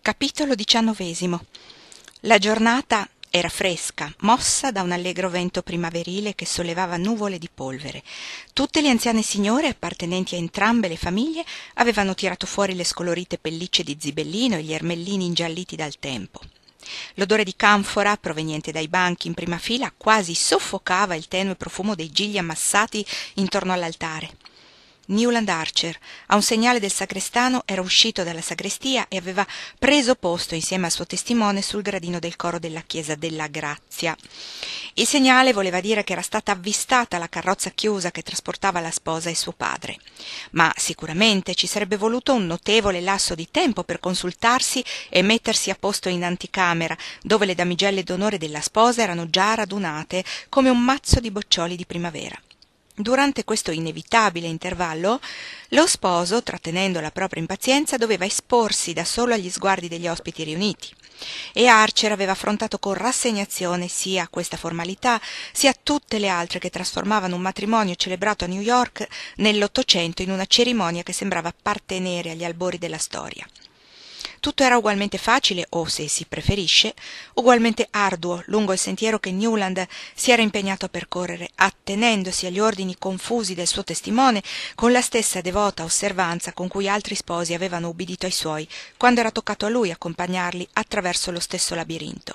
Capitolo 19. La giornata era fresca, mossa da un allegro vento primaverile che sollevava nuvole di polvere. Tutte le anziane signore appartenenti a entrambe le famiglie avevano tirato fuori le scolorite pellicce di zibellino e gli ermellini ingialliti dal tempo. L'odore di canfora proveniente dai banchi in prima fila quasi soffocava il tenue profumo dei gigli ammassati intorno all'altare. Newland Archer, a un segnale del sagrestano, era uscito dalla sagrestia e aveva preso posto insieme al suo testimone sul gradino del coro della chiesa della Grazia. Il segnale voleva dire che era stata avvistata la carrozza chiusa che trasportava la sposa e suo padre, ma sicuramente ci sarebbe voluto un notevole lasso di tempo per consultarsi e mettersi a posto in anticamera, dove le damigelle d'onore della sposa erano già radunate come un mazzo di boccioli di primavera. Durante questo inevitabile intervallo, lo sposo, trattenendo la propria impazienza, doveva esporsi da solo agli sguardi degli ospiti riuniti. E Archer aveva affrontato con rassegnazione sia questa formalità, sia tutte le altre che trasformavano un matrimonio celebrato a New York nell'Ottocento in una cerimonia che sembrava appartenere agli albori della storia. Tutto era ugualmente facile o, se si preferisce, ugualmente arduo lungo il sentiero che Newland si era impegnato a percorrere, attenendosi agli ordini confusi del suo testimone con la stessa devota osservanza con cui altri sposi avevano ubbidito ai suoi quando era toccato a lui accompagnarli attraverso lo stesso labirinto.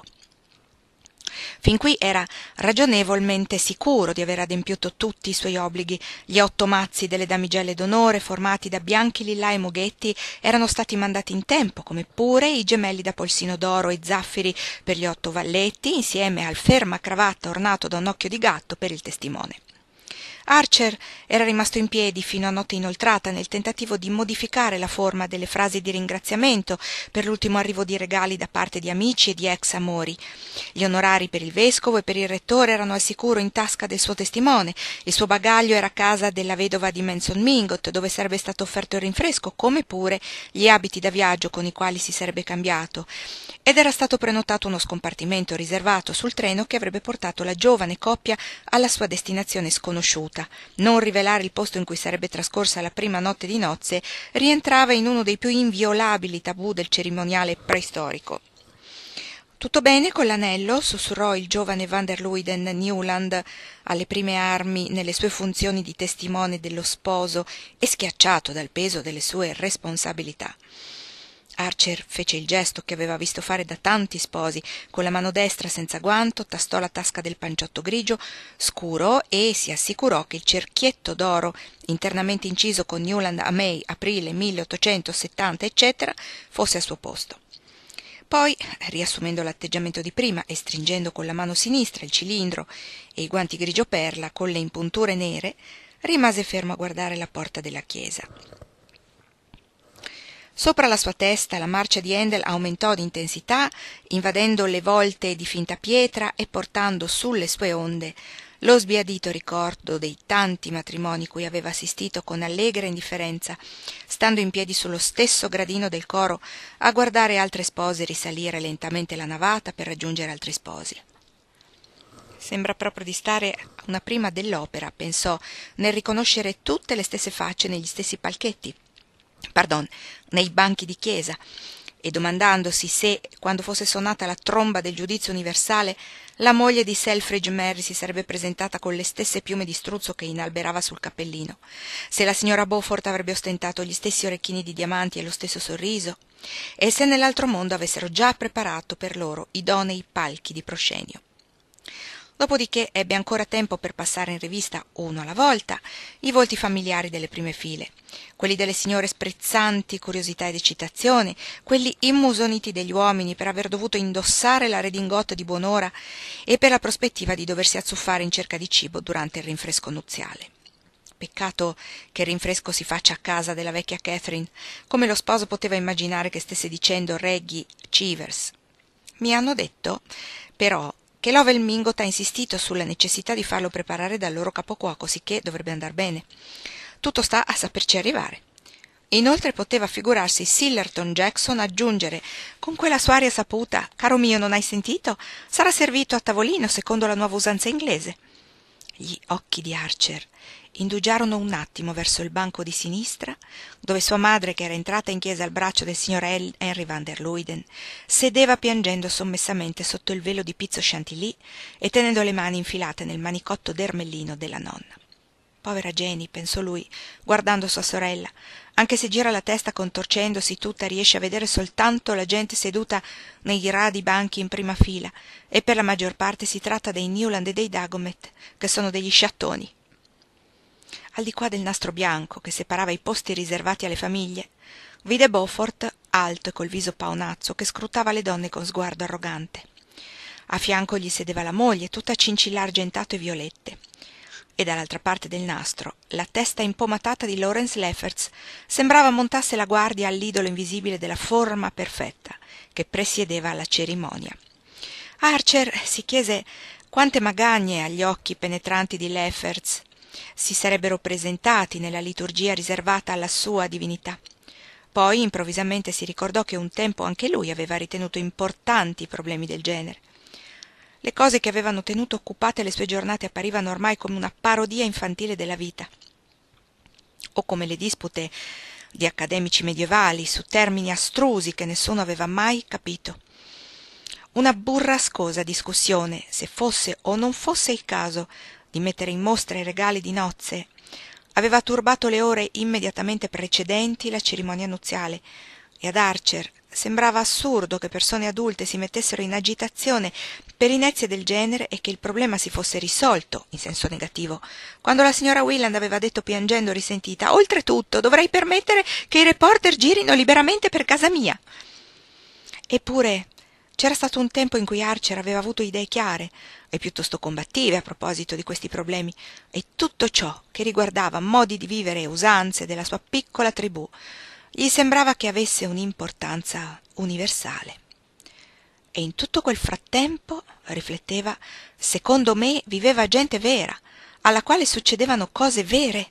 Fin qui era ragionevolmente sicuro di aver adempiuto tutti i suoi obblighi. Gli 8 mazzi delle damigelle d'onore, formati da bianchi lillà e mughetti, erano stati mandati in tempo, come pure i gemelli da polsino d'oro e zaffiri per gli 8 valletti, insieme al fermacravatta ornato da un occhio di gatto per il testimone. Archer era rimasto in piedi fino a notte inoltrata nel tentativo di modificare la forma delle frasi di ringraziamento per l'ultimo arrivo di regali da parte di amici e di ex amori. Gli onorari per il vescovo e per il rettore erano al sicuro in tasca del suo testimone, il suo bagaglio era a casa della vedova di Manson Mingot, dove sarebbe stato offerto il rinfresco, come pure gli abiti da viaggio con i quali si sarebbe cambiato, ed era stato prenotato uno scompartimento riservato sul treno che avrebbe portato la giovane coppia alla sua destinazione sconosciuta. Non rivelare il posto in cui sarebbe trascorsa la prima notte di nozze rientrava in uno dei più inviolabili tabù del cerimoniale preistorico. «Tutto bene con l'anello?» sussurrò il giovane van der Luyden Newland alle prime armi nelle sue funzioni di testimone dello sposo e schiacciato dal peso delle sue responsabilità. Archer fece il gesto che aveva visto fare da tanti sposi, con la mano destra senza guanto, tastò la tasca del panciotto grigio scuro e si assicurò che il cerchietto d'oro, internamente inciso con Newland a May, aprile 1870, eccetera, fosse al suo posto. Poi, riassumendo l'atteggiamento di prima e stringendo con la mano sinistra il cilindro e i guanti grigio perla con le impunture nere, rimase fermo a guardare la porta della chiesa. Sopra la sua testa la marcia di Handel aumentò di intensità, invadendo le volte di finta pietra e portando sulle sue onde lo sbiadito ricordo dei tanti matrimoni cui aveva assistito con allegra indifferenza, stando in piedi sullo stesso gradino del coro a guardare altre spose risalire lentamente la navata per raggiungere altri sposi. «Sembra proprio di stare a una prima dell'opera», pensò, nel riconoscere tutte le stesse facce negli stessi palchetti. Nei banchi di chiesa, e domandandosi se, quando fosse suonata la tromba del giudizio universale, la moglie di Selfridge Merry si sarebbe presentata con le stesse piume di struzzo che inalberava sul cappellino, se la signora Beaufort avrebbe ostentato gli stessi orecchini di diamanti e lo stesso sorriso, e se nell'altro mondo avessero già preparato per loro idonei palchi di proscenio. Dopodiché ebbe ancora tempo per passare in rivista, uno alla volta, i volti familiari delle prime file, quelli delle signore sprezzanti curiosità ed eccitazione, quelli immusoniti degli uomini per aver dovuto indossare la redingote di buon'ora e per la prospettiva di doversi azzuffare in cerca di cibo durante il rinfresco nuziale. Peccato che il rinfresco si faccia a casa della vecchia Catherine, come lo sposo poteva immaginare che stesse dicendo Reggie Chivers. Mi hanno detto, però, che Lovell Mingot ha insistito sulla necessità di farlo preparare dal loro capocuoco, sicché dovrebbe andar bene. Tutto sta a saperci arrivare. Inoltre poteva figurarsi Sillerton Jackson aggiungere, con quella sua aria saputa: «Caro mio, non hai sentito? Sarà servito a tavolino secondo la nuova usanza inglese». Gli occhi di Archer indugiarono un attimo verso il banco di sinistra, dove sua madre, che era entrata in chiesa al braccio del signor Henry van der Luyden, sedeva piangendo sommessamente sotto il velo di pizzo chantilly e tenendo le mani infilate nel manicotto d'ermellino della nonna. Povera Jenny, pensò lui, guardando sua sorella. Anche se gira la testa contorcendosi tutta, riesce a vedere soltanto la gente seduta nei radi banchi in prima fila, e per la maggior parte si tratta dei Newland e dei Dagomet, che sono degli sciattoni. Al di qua del nastro bianco che separava i posti riservati alle famiglie, vide Beaufort, alto e col viso paonazzo, che scrutava le donne con sguardo arrogante. A fianco gli sedeva la moglie, tutta cincilla argentato e violette, e dall'altra parte del nastro la testa impomatata di Lawrence Lefferts sembrava montasse la guardia all'idolo invisibile della forma perfetta che presiedeva alla cerimonia. Archer si chiese quante magagne agli occhi penetranti di Lefferts si sarebbero presentati nella liturgia riservata alla sua divinità. Poi improvvisamente si ricordò che un tempo anche lui aveva ritenuto importanti problemi del genere. Le cose che avevano tenuto occupate le sue giornate apparivano ormai come una parodia infantile della vita, o come le dispute di accademici medievali su termini astrusi che nessuno aveva mai capito. Una burrascosa discussione se fosse o non fosse il caso di mettere in mostra i regali di nozze aveva turbato le ore immediatamente precedenti la cerimonia nuziale, e ad Archer sembrava assurdo che persone adulte si mettessero in agitazione per inezie del genere e che il problema si fosse risolto, in senso negativo, quando la signora Wieland aveva detto piangendo risentita: «Oltretutto dovrei permettere che i reporter girino liberamente per casa mia». Eppure c'era stato un tempo in cui Archer aveva avuto idee chiare e piuttosto combattive a proposito di questi problemi, e tutto ciò che riguardava modi di vivere e usanze della sua piccola tribù gli sembrava che avesse un'importanza universale. E in tutto quel frattempo, rifletteva, secondo me viveva gente vera, alla quale succedevano cose vere.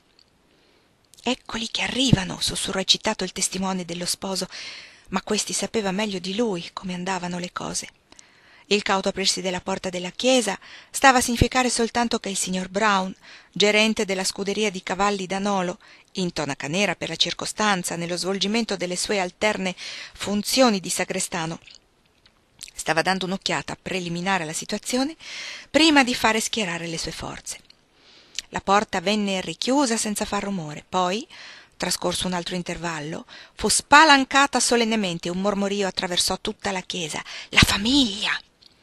«Eccoli che arrivano», sussurrò eccitato il testimone dello sposo, ma questi sapeva meglio di lui come andavano le cose. Il cauto aprirsi della porta della chiesa stava a significare soltanto che il signor Brown, gerente della scuderia di cavalli da Nolo, in tonaca nera per la circostanza nello svolgimento delle sue alterne funzioni di sagrestano, stava dando un'occhiata preliminare alla situazione prima di fare schierare le sue forze. La porta venne richiusa senza far rumore, poi, trascorso un altro intervallo, fu spalancata solennemente e un mormorio attraversò tutta la chiesa. «La famiglia!»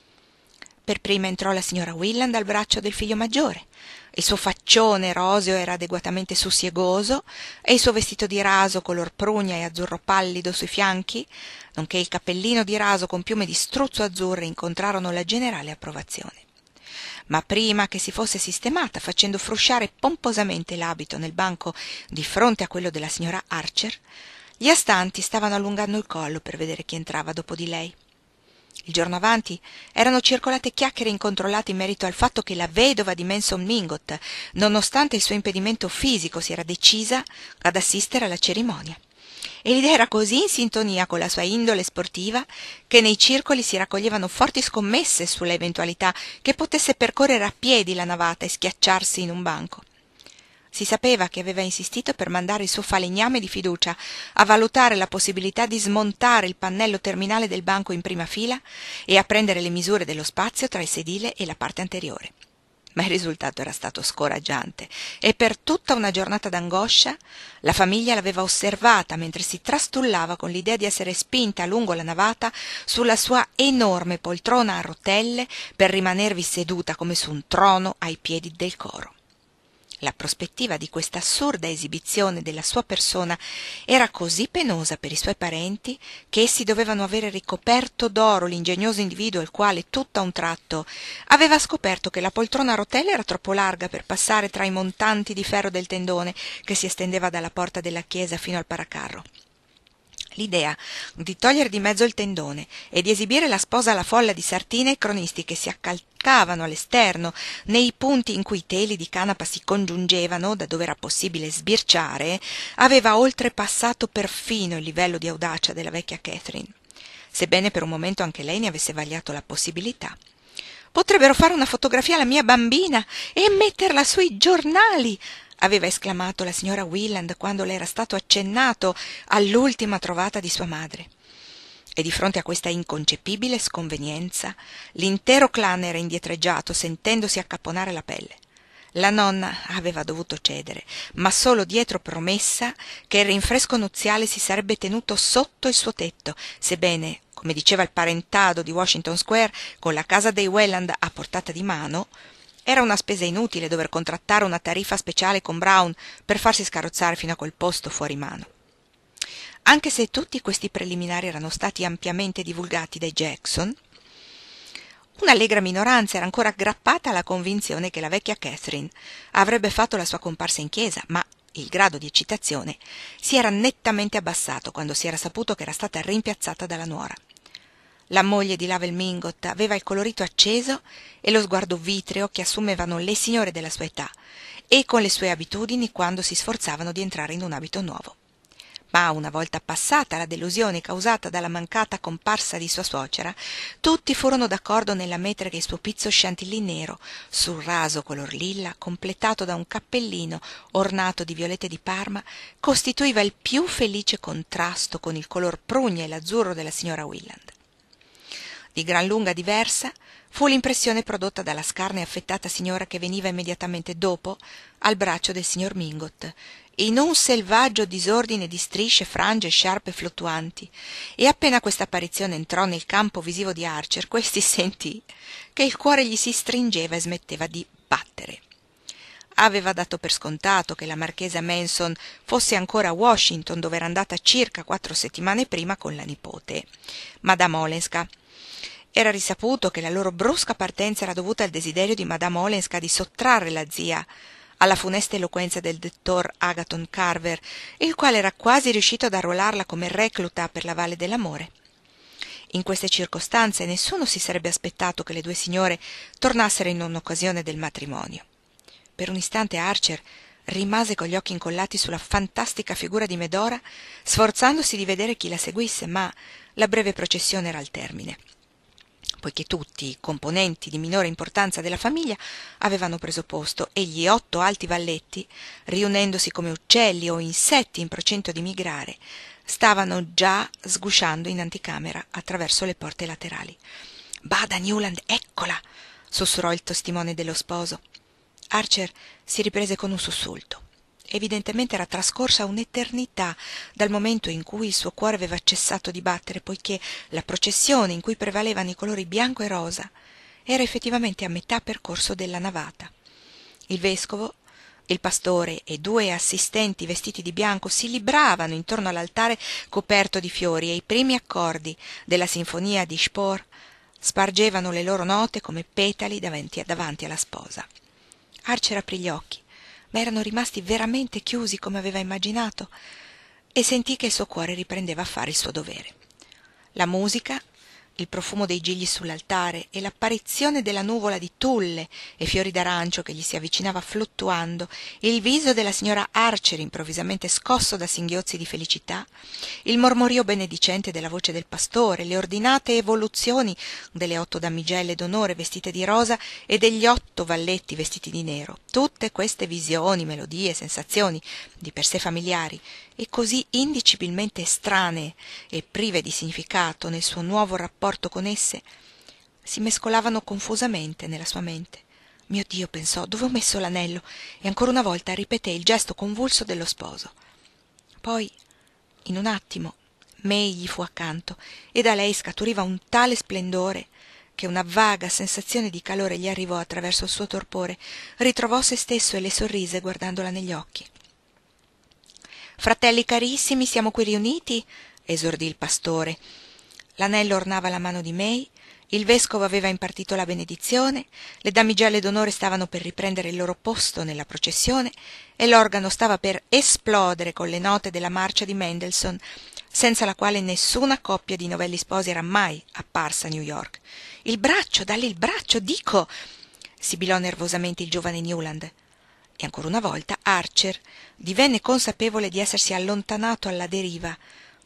Per prima entrò la signora Wieland al braccio del figlio maggiore. Il suo faccione roseo era adeguatamente sussiegoso e il suo vestito di raso color prugna e azzurro pallido sui fianchi, nonché il cappellino di raso con piume di struzzo azzurre, incontrarono la generale approvazione. Ma prima che si fosse sistemata, facendo frusciare pomposamente l'abito nel banco di fronte a quello della signora Archer, gli astanti stavano allungando il collo per vedere chi entrava dopo di lei. Il giorno avanti erano circolate chiacchiere incontrollate in merito al fatto che la vedova di Manson Mingot, nonostante il suo impedimento fisico, si era decisa ad assistere alla cerimonia. E l'idea era così in sintonia con la sua indole sportiva che nei circoli si raccoglievano forti scommesse sulla eventualità che potesse percorrere a piedi la navata e schiacciarsi in un banco. Si sapeva che aveva insistito per mandare il suo falegname di fiducia a valutare la possibilità di smontare il pannello terminale del banco in prima fila e a prendere le misure dello spazio tra il sedile e la parte anteriore. Ma il risultato era stato scoraggiante e per tutta una giornata d'angoscia la famiglia l'aveva osservata mentre si trastullava con l'idea di essere spinta lungo la navata sulla sua enorme poltrona a rotelle per rimanervi seduta come su un trono ai piedi del coro. La prospettiva di questa assurda esibizione della sua persona era così penosa per i suoi parenti che essi dovevano avere ricoperto d'oro l'ingegnoso individuo il quale, tutto a un tratto, aveva scoperto che la poltrona a rotelle era troppo larga per passare tra i montanti di ferro del tendone che si estendeva dalla porta della chiesa fino al paracarro. L'idea di togliere di mezzo il tendone e di esibire la sposa alla folla di sartine e cronisti che si accalcavano all'esterno nei punti in cui i teli di canapa si congiungevano, da dove era possibile sbirciare, aveva oltrepassato perfino il livello di audacia della vecchia Catherine, sebbene per un momento anche lei ne avesse vagliato la possibilità. «Potrebbero fare una fotografia alla mia bambina e metterla sui giornali!» aveva esclamato la signora Wieland quando le era stato accennato all'ultima trovata di sua madre. E di fronte a questa inconcepibile sconvenienza l'intero clan era indietreggiato, sentendosi accapponare la pelle. La nonna aveva dovuto cedere, ma solo dietro promessa che il rinfresco nuziale si sarebbe tenuto sotto il suo tetto, sebbene, come diceva il parentado di Washington Square, con la casa dei Welland a portata di mano, era una spesa inutile dover contrattare una tariffa speciale con Brown per farsi scarrozzare fino a quel posto fuori mano. Anche se tutti questi preliminari erano stati ampiamente divulgati dai Jackson, un'allegra minoranza era ancora aggrappata alla convinzione che la vecchia Catherine avrebbe fatto la sua comparsa in chiesa, ma il grado di eccitazione si era nettamente abbassato quando si era saputo che era stata rimpiazzata dalla nuora. La moglie di Lovell Mingott aveva il colorito acceso e lo sguardo vitreo che assumevano le signore della sua età e con le sue abitudini quando si sforzavano di entrare in un abito nuovo. Ma una volta passata la delusione causata dalla mancata comparsa di sua suocera, tutti furono d'accordo nell'ammettere che il suo pizzo chantilly nero, sul raso color lilla, completato da un cappellino ornato di violette di Parma, costituiva il più felice contrasto con il color prugna e l'azzurro della signora Wieland. Di gran lunga diversa fu l'impressione prodotta dalla scarna e affettata signora che veniva immediatamente dopo al braccio del signor Mingott, in un selvaggio disordine di strisce, frange, sciarpe fluttuanti, e appena questa apparizione entrò nel campo visivo di Archer, questi sentì che il cuore gli si stringeva e smetteva di battere. Aveva dato per scontato che la marchesa Manson fosse ancora a Washington, dove era andata circa 4 settimane prima con la nipote, Madame Olenska. Era risaputo che la loro brusca partenza era dovuta al desiderio di Madame Olenska di sottrarre la zia alla funesta eloquenza del dottor Agathon Carver, il quale era quasi riuscito ad arruolarla come recluta per la Valle dell'Amore. In queste circostanze nessuno si sarebbe aspettato che le due signore tornassero in un'occasione del matrimonio. Per un istante Archer rimase con gli occhi incollati sulla fantastica figura di Medora, sforzandosi di vedere chi la seguisse, ma la breve processione era al termine. Poiché tutti i componenti di minore importanza della famiglia avevano preso posto e gli 8 alti valletti, riunendosi come uccelli o insetti in procento di migrare, stavano già sgusciando in anticamera attraverso le porte laterali. «Bada, Newland, eccola!» sussurrò il testimone dello sposo. Archer si riprese con un sussulto. Evidentemente era trascorsa un'eternità dal momento in cui il suo cuore aveva cessato di battere, poiché la processione in cui prevalevano i colori bianco e rosa era effettivamente a metà percorso della navata. Il vescovo, il pastore e 2 assistenti vestiti di bianco si libravano intorno all'altare coperto di fiori e i primi accordi della sinfonia di Spohr spargevano le loro note come petali davanti alla sposa. Archer aprì gli occhi, ma erano rimasti veramente chiusi come aveva immaginato, e sentì che il suo cuore riprendeva a fare il suo dovere. La musica, il profumo dei gigli sull'altare e l'apparizione della nuvola di tulle e fiori d'arancio che gli si avvicinava fluttuando, il viso della signora Archer improvvisamente scosso da singhiozzi di felicità, il mormorio benedicente della voce del pastore, le ordinate evoluzioni delle 8 damigelle d'onore vestite di rosa e degli 8 valletti vestiti di nero, tutte queste visioni, melodie, sensazioni di per sé familiari e così indicibilmente estranee e prive di significato nel suo nuovo rapporto con esse, si mescolavano confusamente nella sua mente. «Mio Dio», pensò, «dove ho messo l'anello?» E ancora una volta ripeté il gesto convulso dello sposo. Poi, in un attimo, May gli fu accanto e da lei scaturiva un tale splendore che una vaga sensazione di calore gli arrivò attraverso il suo torpore. Ritrovò se stesso e le sorrise guardandola negli occhi. «Fratelli carissimi, siamo qui riuniti», esordì il pastore. L'anello ornava la mano di May, il vescovo aveva impartito la benedizione, le damigelle d'onore stavano per riprendere il loro posto nella processione e l'organo stava per esplodere con le note della marcia di Mendelssohn, senza la quale nessuna coppia di novelli sposi era mai apparsa a New York. «Il braccio, dalli il braccio, dico!» sibilò nervosamente il giovane Newland. E ancora una volta Archer divenne consapevole di essersi allontanato alla deriva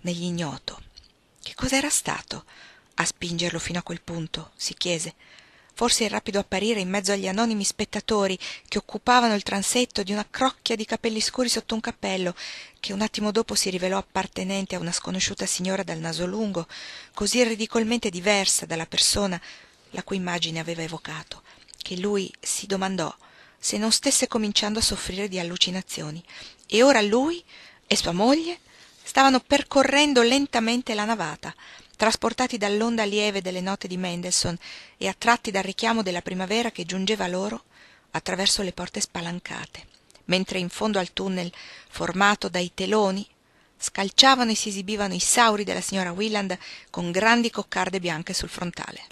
nell'ignoto. Che cos'era stato a spingerlo fino a quel punto? Si chiese. forse il rapido apparire in mezzo agli anonimi spettatori che occupavano il transetto di una crocchia di capelli scuri sotto un cappello, che un attimo dopo si rivelò appartenente a una sconosciuta signora dal naso lungo, così ridicolmente diversa dalla persona la cui immagine aveva evocato, che lui si domandò se non stesse cominciando a soffrire di allucinazioni. E ora lui e sua moglie stavano percorrendo lentamente la navata, trasportati dall'onda lieve delle note di Mendelssohn e attratti dal richiamo della primavera che giungeva loro attraverso le porte spalancate, mentre in fondo al tunnel formato dai teloni scalciavano e si esibivano i sauri della signora Wieland con grandi coccarde bianche sul frontale.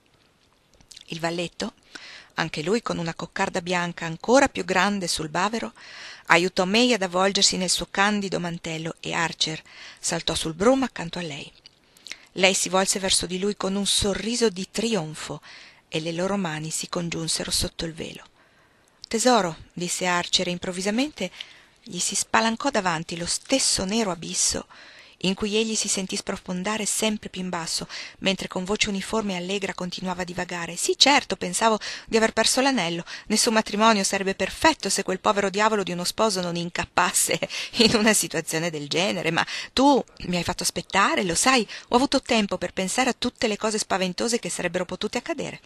Il valletto, anche lui con una coccarda bianca ancora più grande sul bavero, aiutò May ad avvolgersi nel suo candido mantello e Archer saltò sul brum accanto a lei. Lei si volse verso di lui con un sorriso di trionfo e le loro mani si congiunsero sotto il velo. «Tesoro», disse Archer, e improvvisamente gli si spalancò davanti lo stesso nero abisso in cui egli si sentì sprofondare sempre più in basso, mentre con voce uniforme e allegra continuava a divagare. «Sì, certo, pensavo di aver perso l'anello. Nessun matrimonio sarebbe perfetto se quel povero diavolo di uno sposo non incappasse in una situazione del genere, ma tu mi hai fatto aspettare, lo sai, ho avuto tempo per pensare a tutte le cose spaventose che sarebbero potute accadere».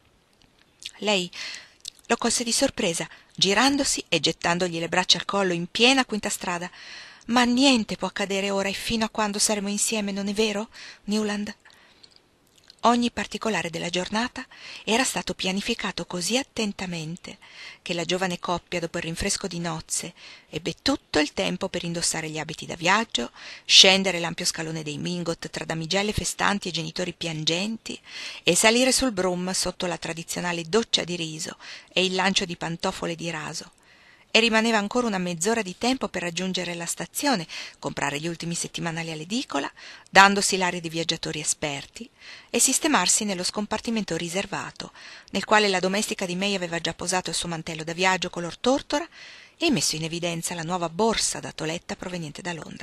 Lei lo colse di sorpresa, girandosi e gettandogli le braccia al collo in piena quinta strada. «Ma niente può accadere ora e fino a quando saremo insieme, non è vero, Newland?» Ogni particolare della giornata era stato pianificato così attentamente che la giovane coppia, dopo il rinfresco di nozze, ebbe tutto il tempo per indossare gli abiti da viaggio, scendere l'ampio scalone dei Mingot tra damigelle festanti e genitori piangenti e salire sul brum sotto la tradizionale doccia di riso e il lancio di pantofole di raso. E rimaneva ancora una mezz'ora di tempo per raggiungere la stazione, comprare gli ultimi settimanali all'edicola, dandosi l'aria di viaggiatori esperti, e sistemarsi nello scompartimento riservato, nel quale la domestica di May aveva già posato il suo mantello da viaggio color tortora e messo in evidenza la nuova borsa da toletta proveniente da Londra.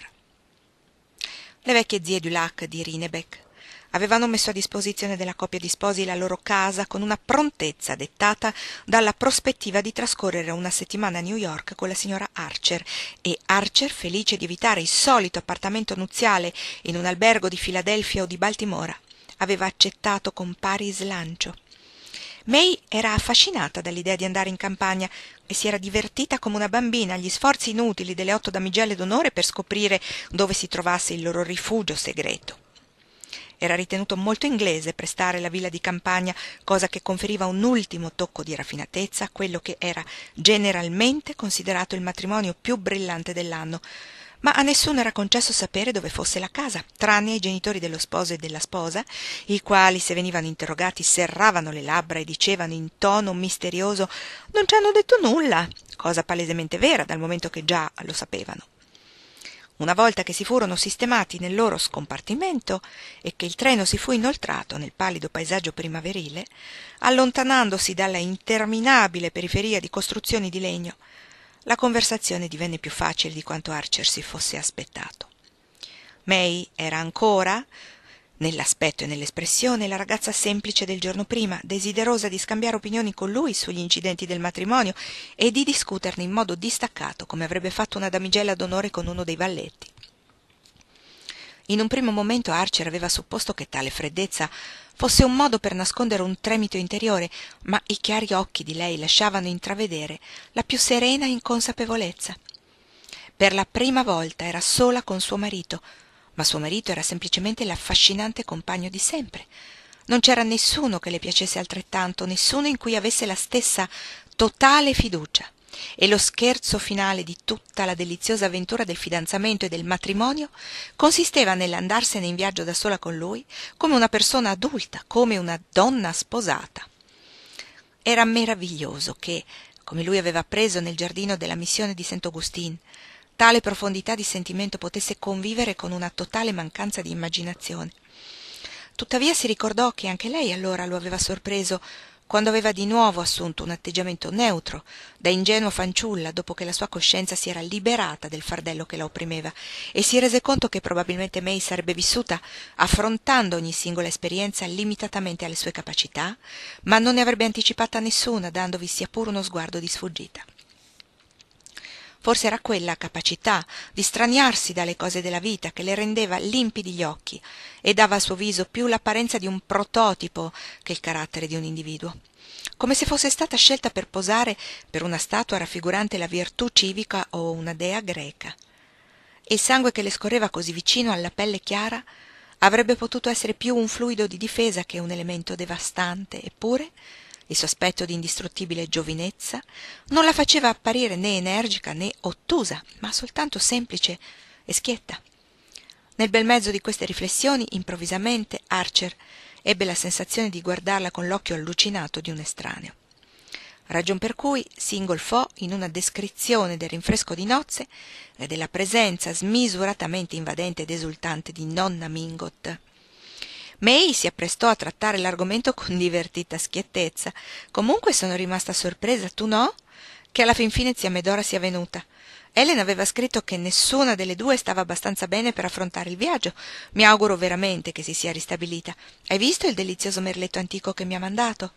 Le vecchie zie Dulac di Rinebeck avevano messo a disposizione della coppia di sposi la loro casa con una prontezza dettata dalla prospettiva di trascorrere una settimana a New York con la signora Archer, e Archer, felice di evitare il solito appartamento nuziale in un albergo di Filadelfia o di Baltimora, aveva accettato con pari slancio. May era affascinata dall'idea di andare in campagna e si era divertita come una bambina agli sforzi inutili delle 8 damigelle d'onore per scoprire dove si trovasse il loro rifugio segreto. Era ritenuto molto inglese prestare la villa di campagna, cosa che conferiva un ultimo tocco di raffinatezza a quello che era generalmente considerato il matrimonio più brillante dell'anno, ma a nessuno era concesso sapere dove fosse la casa, tranne ai genitori dello sposo e della sposa, i quali, se venivano interrogati, serravano le labbra e dicevano in tono misterioso «Non ci hanno detto nulla», cosa palesemente vera dal momento che già lo sapevano. Una volta che si furono sistemati nel loro scompartimento e che il treno si fu inoltrato nel pallido paesaggio primaverile, allontanandosi dalla interminabile periferia di costruzioni di legno, la conversazione divenne più facile di quanto Archer si fosse aspettato. May era ancora, nell'aspetto e nell'espressione, la ragazza semplice del giorno prima, desiderosa di scambiare opinioni con lui sugli incidenti del matrimonio e di discuterne in modo distaccato, come avrebbe fatto una damigella d'onore con uno dei valletti. In un primo momento Archer aveva supposto che tale freddezza fosse un modo per nascondere un tremito interiore, ma i chiari occhi di lei lasciavano intravedere la più serena inconsapevolezza. Per la prima volta era sola con suo marito, ma suo marito era semplicemente l'affascinante compagno di sempre. Non c'era nessuno che le piacesse altrettanto, nessuno in cui avesse la stessa totale fiducia. E lo scherzo finale di tutta la deliziosa avventura del fidanzamento e del matrimonio consisteva nell'andarsene in viaggio da sola con lui, come una persona adulta, come una donna sposata. Era meraviglioso che, come lui aveva appreso nel giardino della missione di Saint-Augustin, tale profondità di sentimento potesse convivere con una totale mancanza di immaginazione. Tuttavia si ricordò che anche lei allora lo aveva sorpreso quando aveva di nuovo assunto un atteggiamento neutro, da ingenua fanciulla, dopo che la sua coscienza si era liberata del fardello che la opprimeva e si rese conto che probabilmente May sarebbe vissuta affrontando ogni singola esperienza limitatamente alle sue capacità, ma non ne avrebbe anticipata nessuna, dandovi sia pure uno sguardo di sfuggita. Forse era quella capacità di straniarsi dalle cose della vita che le rendeva limpidi gli occhi e dava al suo viso più l'apparenza di un prototipo che il carattere di un individuo, come se fosse stata scelta per posare per una statua raffigurante la virtù civica o una dea greca. E il sangue che le scorreva così vicino alla pelle chiara avrebbe potuto essere più un fluido di difesa che un elemento devastante, eppure il suo aspetto di indistruttibile giovinezza non la faceva apparire né energica né ottusa, ma soltanto semplice e schietta. Nel bel mezzo di queste riflessioni, improvvisamente, Archer ebbe la sensazione di guardarla con l'occhio allucinato di un estraneo. Ragion per cui si ingolfò in una descrizione del rinfresco di nozze e della presenza smisuratamente invadente ed esultante di nonna Mingot. May si apprestò a trattare l'argomento con divertita schiettezza. «Comunque sono rimasta sorpresa, tu no? Che alla fin fine zia Medora sia venuta. Ellen aveva scritto che nessuna delle due stava abbastanza bene per affrontare il viaggio. Mi auguro veramente che si sia ristabilita. Hai visto il delizioso merletto antico che mi ha mandato?»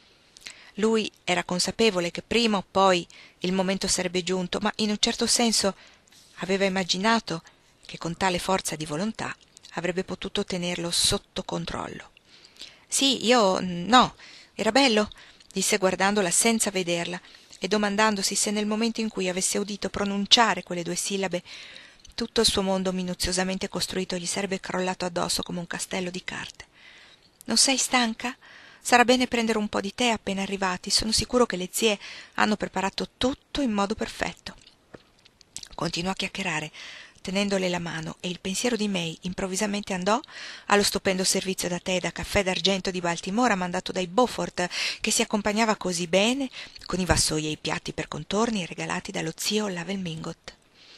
Lui era consapevole che prima o poi il momento sarebbe giunto, ma in un certo senso aveva immaginato che con tale forza di volontà avrebbe potuto tenerlo sotto controllo. «Sì, io no, era bello», disse guardandola senza vederla e domandandosi se nel momento in cui avesse udito pronunciare quelle due sillabe tutto il suo mondo minuziosamente costruito gli sarebbe crollato addosso come un castello di carte. «Non sei stanca? Sarà bene prendere un po' di tè appena arrivati. Sono sicuro che le zie hanno preparato tutto in modo perfetto». Continuò a chiacchierare, tenendole la mano, e il pensiero di May improvvisamente andò allo stupendo servizio da tè e da caffè d'argento di Baltimora mandato dai Beaufort, che si accompagnava così bene con i vassoi e i piatti per contorni regalati dallo zio Lavell Mingot.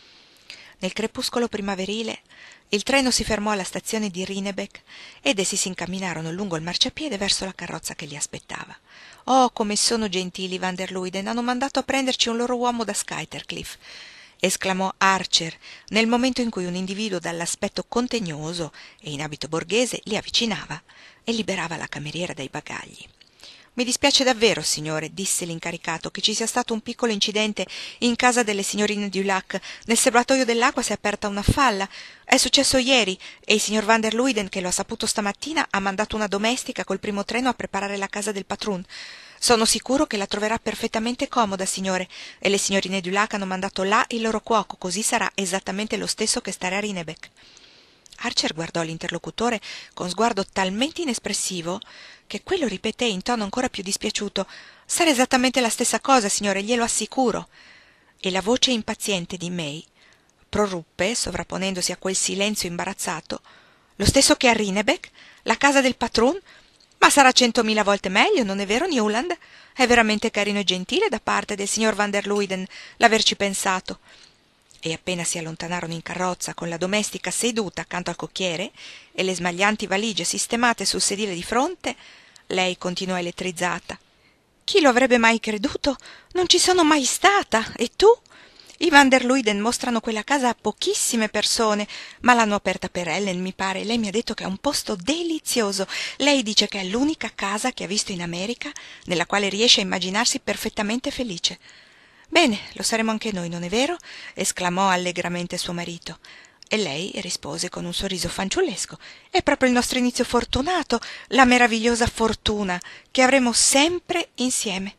Nel crepuscolo primaverile il treno si fermò alla stazione di Rhinebeck ed essi si incamminarono lungo il marciapiede verso la carrozza che li aspettava. «Oh, come sono gentili i Van der Luyden! Hanno mandato a prenderci un loro uomo da Skytercliff!» esclamò Archer nel momento in cui un individuo dall'aspetto contegnoso e in abito borghese li avvicinava e liberava la cameriera dai bagagli. «Mi dispiace davvero, signore», disse l'incaricato, «che ci sia stato un piccolo incidente in casa delle signorine Dulac. Nel serbatoio dell'acqua si è aperta una falla. È successo ieri e il signor Van der Luyden, che lo ha saputo stamattina, ha mandato una domestica col primo treno a preparare la casa del patroon. Sono sicuro che la troverà perfettamente comoda, signore, e le signorine Dulac hanno mandato là il loro cuoco, così sarà esattamente lo stesso che stare a Rhinebeck». Archer guardò l'interlocutore con sguardo talmente inespressivo che quello ripeté in tono ancora più dispiaciuto: «Sarà esattamente la stessa cosa, signore, glielo assicuro». E la voce impaziente di May proruppe, sovrapponendosi a quel silenzio imbarazzato: «Lo stesso che a Rhinebeck? La casa del patroon? Ma sarà 100.000 volte meglio, non è vero, Newland? È veramente carino e gentile da parte del signor Van der Luyden l'averci pensato». E appena si allontanarono in carrozza con la domestica seduta accanto al cocchiere e le smaglianti valigie sistemate sul sedile di fronte, lei continuò elettrizzata: «Chi lo avrebbe mai creduto? Non ci sono mai stata. E tu? I Van der Luyden mostrano quella casa a pochissime persone, ma l'hanno aperta per Ellen, mi pare. Lei mi ha detto che è un posto delizioso. Lei dice che è l'unica casa che ha visto in America nella quale riesce a immaginarsi perfettamente felice». «Bene, lo saremo anche noi, non è vero?» esclamò allegramente suo marito. E lei rispose con un sorriso fanciullesco: «È proprio il nostro inizio fortunato, la meravigliosa fortuna che avremo sempre insieme».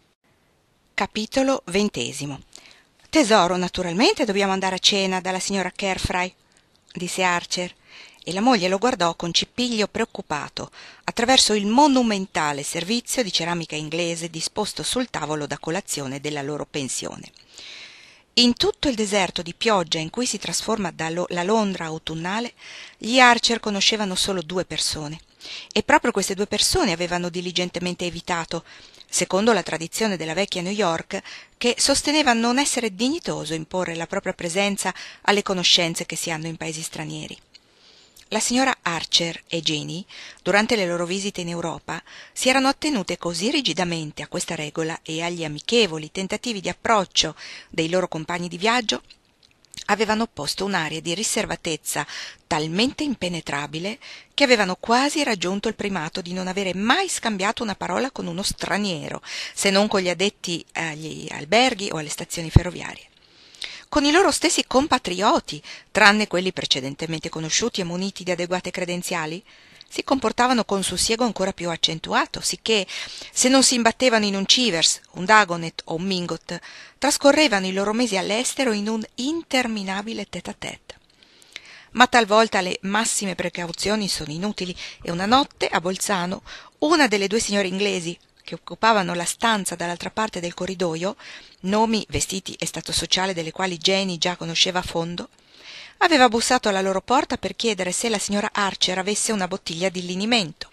Capitolo 20. «Tesoro, naturalmente dobbiamo andare a cena dalla signora Carfry», disse Archer, e la moglie lo guardò con cipiglio preoccupato attraverso il monumentale servizio di ceramica inglese disposto sul tavolo da colazione della loro pensione. In tutto il deserto di pioggia in cui si trasforma la Londra autunnale, gli Archer conoscevano solo 2 persone, e proprio queste 2 persone avevano diligentemente evitato, secondo la tradizione della vecchia New York, che sosteneva non essere dignitoso imporre la propria presenza alle conoscenze che si hanno in paesi stranieri. La signora Archer e Jenny, durante le loro visite in Europa, si erano attenute così rigidamente a questa regola e agli amichevoli tentativi di approccio dei loro compagni di viaggio, avevano posto un'aria di riservatezza talmente impenetrabile che avevano quasi raggiunto il primato di non avere mai scambiato una parola con uno straniero, se non con gli addetti agli alberghi o alle stazioni ferroviarie. Con i loro stessi compatrioti, tranne quelli precedentemente conosciuti e muniti di adeguate credenziali, si comportavano con sussiego ancora più accentuato, sicché, se non si imbattevano in un Chivers, un Dagonet o un Mingot, trascorrevano i loro mesi all'estero in un interminabile tête-à-tête. Ma talvolta le massime precauzioni sono inutili e una notte a Bolzano una delle due signore inglesi che occupavano la stanza dall'altra parte del corridoio, nomi, vestiti e stato sociale delle quali Jenny già conosceva a fondo, aveva bussato alla loro porta per chiedere se la signora Archer avesse una bottiglia di linimento.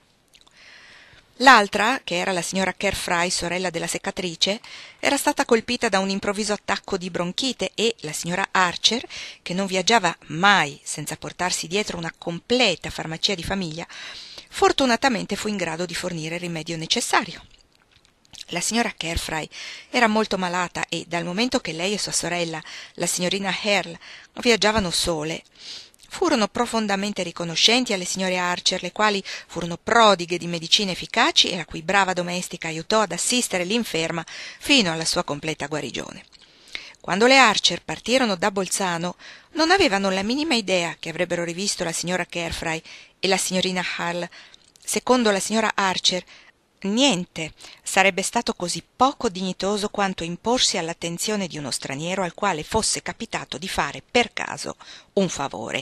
L'altra, che era la signora Carfry, sorella della seccatrice, era stata colpita da un improvviso attacco di bronchite e la signora Archer, che non viaggiava mai senza portarsi dietro una completa farmacia di famiglia, fortunatamente fu in grado di fornire il rimedio necessario. La signora Carfry era molto malata e, dal momento che lei e sua sorella, la signorina Herl, viaggiavano sole, furono profondamente riconoscenti alle signore Archer, le quali furono prodighe di medicine efficaci e la cui brava domestica aiutò ad assistere l'inferma fino alla sua completa guarigione. Quando le Archer partirono da Bolzano, non avevano la minima idea che avrebbero rivisto la signora Carfry e la signorina Herl. Secondo la signora Archer, niente sarebbe stato così poco dignitoso quanto imporsi all'attenzione di uno straniero al quale fosse capitato di fare per caso un favore.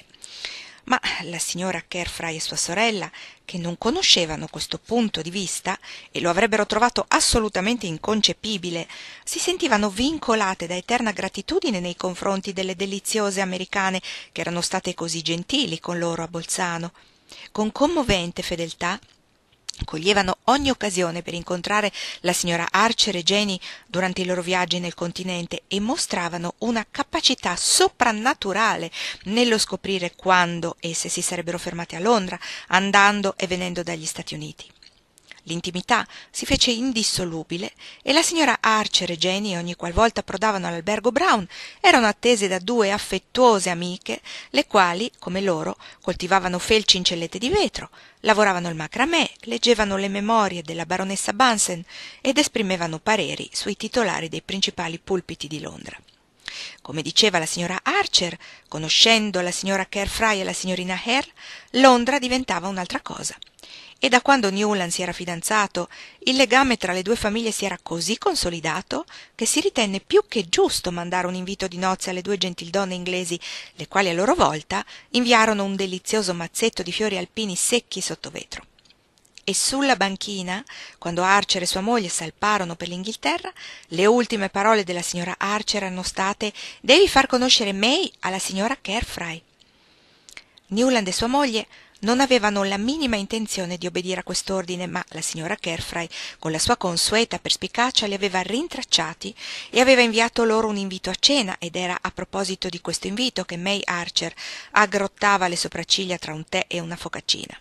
Ma la signora Carfry e sua sorella, che non conoscevano questo punto di vista e lo avrebbero trovato assolutamente inconcepibile, si sentivano vincolate da eterna gratitudine nei confronti delle deliziose americane che erano state così gentili con loro a Bolzano. Con commovente fedeltà coglievano ogni occasione per incontrare la signora Archer e Jenny durante i loro viaggi nel continente e mostravano una capacità soprannaturale nello scoprire quando esse si sarebbero fermate a Londra, andando e venendo dagli Stati Uniti. L'intimità si fece indissolubile e la signora Archer e Jenny, ogni qualvolta approdavano all'albergo Brown, erano attese da due affettuose amiche, le quali, come loro, coltivavano felci in cellette di vetro, lavoravano il macramè, leggevano le memorie della baronessa Bunsen ed esprimevano pareri sui titolari dei principali pulpiti di Londra. Come diceva la signora Archer, conoscendo la signora Carfry e la signorina Herl, Londra diventava un'altra cosa. E da quando Newland si era fidanzato, il legame tra le due famiglie si era così consolidato che si ritenne più che giusto mandare un invito di nozze alle due gentildonne inglesi, le quali a loro volta inviarono un delizioso mazzetto di fiori alpini secchi sotto vetro. E sulla banchina, quando Archer e sua moglie salparono per l'Inghilterra, le ultime parole della signora Archer erano state «Devi far conoscere May alla signora Carfry». Newland e sua moglie non avevano la minima intenzione di obbedire a quest'ordine, ma la signora Carfry, con la sua consueta perspicacia, li aveva rintracciati e aveva inviato loro un invito a cena, ed era a proposito di questo invito che May Archer aggrottava le sopracciglia tra un tè e una focaccina.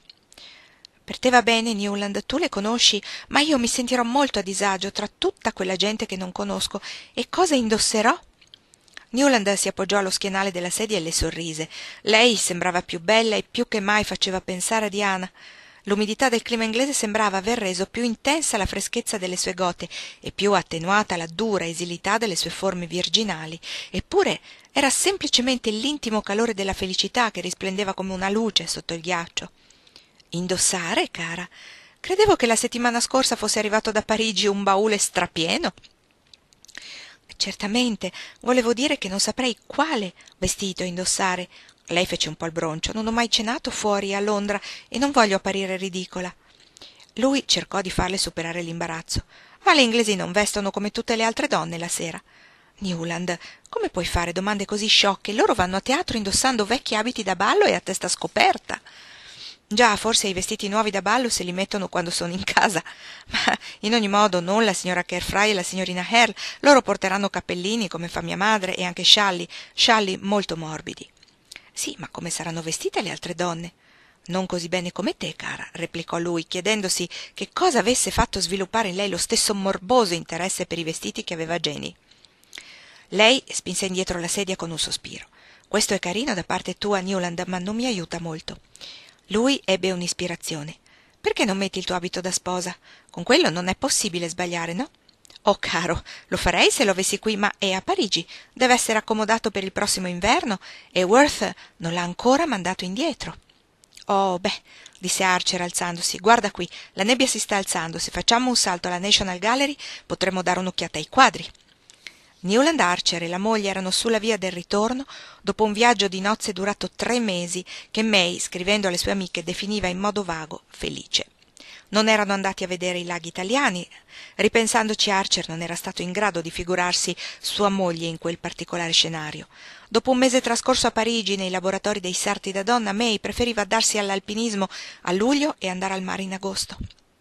«Per te va bene, Newland, tu le conosci, ma io mi sentirò molto a disagio tra tutta quella gente che non conosco, e cosa indosserò?» Newland si appoggiò allo schienale della sedia e le sorrise. Lei sembrava più bella e più che mai faceva pensare a Diana. L'umidità del clima inglese sembrava aver reso più intensa la freschezza delle sue gote e più attenuata la dura esilità delle sue forme virginali, eppure era semplicemente l'intimo calore della felicità che risplendeva come una luce sotto il ghiaccio. «Indossare, cara? Credevo che la settimana scorsa fosse arrivato da Parigi un baule strapieno». «Certamente, volevo dire che non saprei quale vestito indossare». Lei fece un po' il broncio. «Non ho mai cenato fuori a Londra e non voglio apparire ridicola». Lui cercò di farle superare l'imbarazzo. «Ma le inglesi non vestono come tutte le altre donne la sera». «Newland, come puoi fare domande così sciocche? Loro vanno a teatro indossando vecchi abiti da ballo e a testa scoperta». «Già, forse i vestiti nuovi da ballo se li mettono quando sono in casa, ma in ogni modo non la signora Carfry e la signorina Herl. Loro porteranno cappellini come fa mia madre e anche scialli molto morbidi». Sì, ma come saranno vestite le altre donne? Non così bene come te, cara, replicò lui, chiedendosi che cosa avesse fatto sviluppare in lei lo stesso morboso interesse per i vestiti che aveva Jenny. Lei spinse indietro la sedia con un sospiro. Questo è carino da parte tua, Newland, ma non mi aiuta molto. Lui ebbe un'ispirazione. Perché non metti il tuo abito da sposa? Con quello non è possibile sbagliare, no? Oh, caro, lo farei se lo avessi qui, ma è a Parigi. Deve essere accomodato per il prossimo inverno e Worth non l'ha ancora mandato indietro. Oh, beh, disse Archer alzandosi, guarda qui, la nebbia si sta alzando. Se facciamo un salto alla National Gallery potremo dare un'occhiata ai quadri. Newland Archer e la moglie erano sulla via del ritorno dopo un viaggio di nozze durato 3 mesi che May, scrivendo alle sue amiche, definiva in modo vago felice. Non erano andati a vedere i laghi italiani. Ripensandoci, Archer non era stato in grado di figurarsi sua moglie in quel particolare scenario. Dopo un mese trascorso a Parigi nei laboratori dei sarti da donna, May preferiva darsi all'alpinismo a luglio e andare al mare in agosto.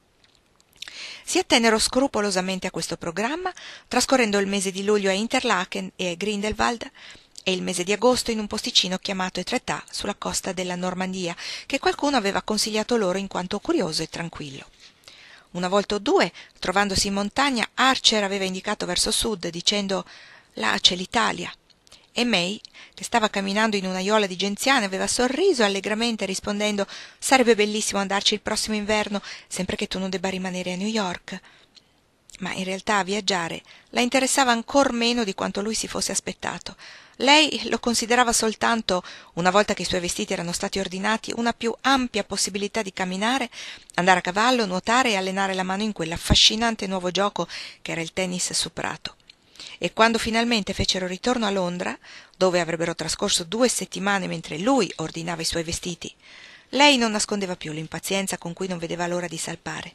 Si attennero scrupolosamente a questo programma, trascorrendo il mese di luglio a Interlaken e a Grindelwald e il mese di agosto in un posticino chiamato Etretat sulla costa della Normandia, che qualcuno aveva consigliato loro in quanto curioso e tranquillo. Una volta o due, trovandosi in montagna, Archer aveva indicato verso sud, dicendo «Là c'è l'Italia». E May, che stava camminando in un'aiuola di genziane, aveva sorriso allegramente rispondendo «Sarebbe bellissimo andarci il prossimo inverno, sempre che tu non debba rimanere a New York». Ma in realtà viaggiare la interessava ancor meno di quanto lui si fosse aspettato. Lei lo considerava soltanto, una volta che i suoi vestiti erano stati ordinati, una più ampia possibilità di camminare, andare a cavallo, nuotare e allenare la mano in quell'affascinante nuovo gioco che era il tennis su prato. E quando finalmente fecero ritorno a Londra, dove avrebbero trascorso 2 settimane mentre lui ordinava i suoi vestiti, lei non nascondeva più l'impazienza con cui non vedeva l'ora di salpare.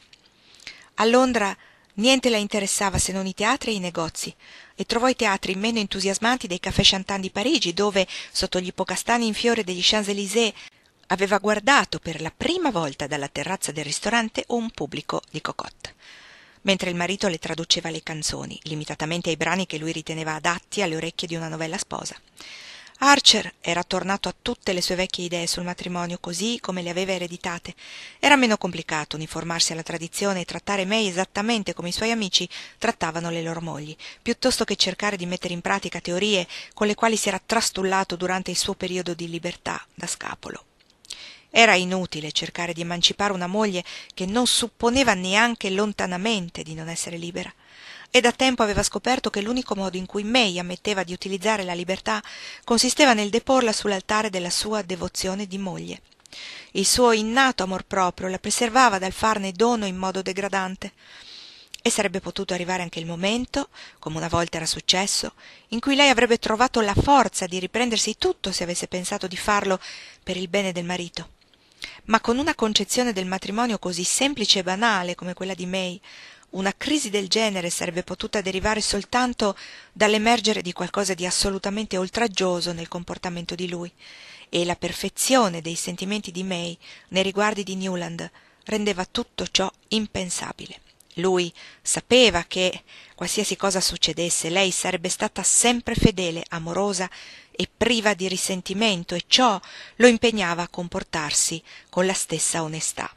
A Londra niente la interessava se non i teatri e i negozi, e trovò i teatri meno entusiasmanti dei caffè Chantant di Parigi, dove, sotto gli ippocastani in fiore degli Champs-Élysées, aveva guardato per la prima volta dalla terrazza del ristorante un pubblico di cocotte, mentre il marito le traduceva le canzoni, limitatamente ai brani che lui riteneva adatti alle orecchie di una novella sposa. Archer era tornato a tutte le sue vecchie idee sul matrimonio, così come le aveva ereditate. Era meno complicato uniformarsi alla tradizione e trattare May esattamente come i suoi amici trattavano le loro mogli, piuttosto che cercare di mettere in pratica teorie con le quali si era trastullato durante il suo periodo di libertà da scapolo. Era inutile cercare di emancipare una moglie che non supponeva neanche lontanamente di non essere libera. E da tempo aveva scoperto che l'unico modo in cui May ammetteva di utilizzare la libertà consisteva nel deporla sull'altare della sua devozione di moglie. Il suo innato amor proprio la preservava dal farne dono in modo degradante. E sarebbe potuto arrivare anche il momento, come una volta era successo, in cui lei avrebbe trovato la forza di riprendersi tutto se avesse pensato di farlo per il bene del marito. Ma con una concezione del matrimonio così semplice e banale come quella di May, una crisi del genere sarebbe potuta derivare soltanto dall'emergere di qualcosa di assolutamente oltraggioso nel comportamento di lui, e la perfezione dei sentimenti di May nei riguardi di Newland rendeva tutto ciò impensabile. Lui sapeva che, qualsiasi cosa succedesse, lei sarebbe stata sempre fedele, amorosa e priva di risentimento, e ciò lo impegnava a comportarsi con la stessa onestà.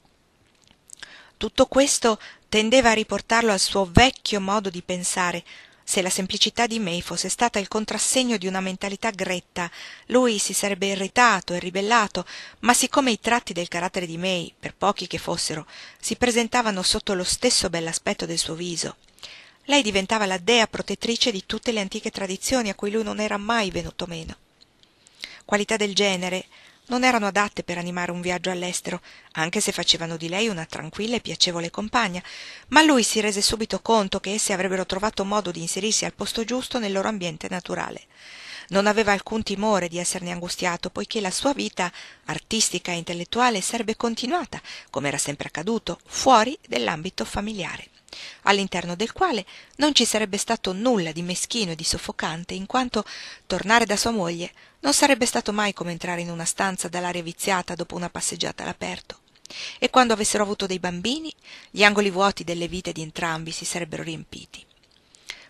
Tutto questo tendeva a riportarlo al suo vecchio modo di pensare. Se la semplicità di May fosse stata il contrassegno di una mentalità gretta, lui si sarebbe irritato e ribellato, ma siccome i tratti del carattere di May, per pochi che fossero, si presentavano sotto lo stesso bell'aspetto del suo viso, lei diventava la dea protettrice di tutte le antiche tradizioni a cui lui non era mai venuto meno. Qualità del genere non erano adatte per animare un viaggio all'estero, anche se facevano di lei una tranquilla e piacevole compagna, ma lui si rese subito conto che esse avrebbero trovato modo di inserirsi al posto giusto nel loro ambiente naturale. Non aveva alcun timore di esserne angustiato, poiché la sua vita artistica e intellettuale sarebbe continuata, come era sempre accaduto, fuori dell'ambito familiare, all'interno del quale non ci sarebbe stato nulla di meschino e di soffocante, in quanto tornare da sua moglie non sarebbe stato mai come entrare in una stanza dall'aria viziata dopo una passeggiata all'aperto. E quando avessero avuto dei bambini, gli angoli vuoti delle vite di entrambi si sarebbero riempiti.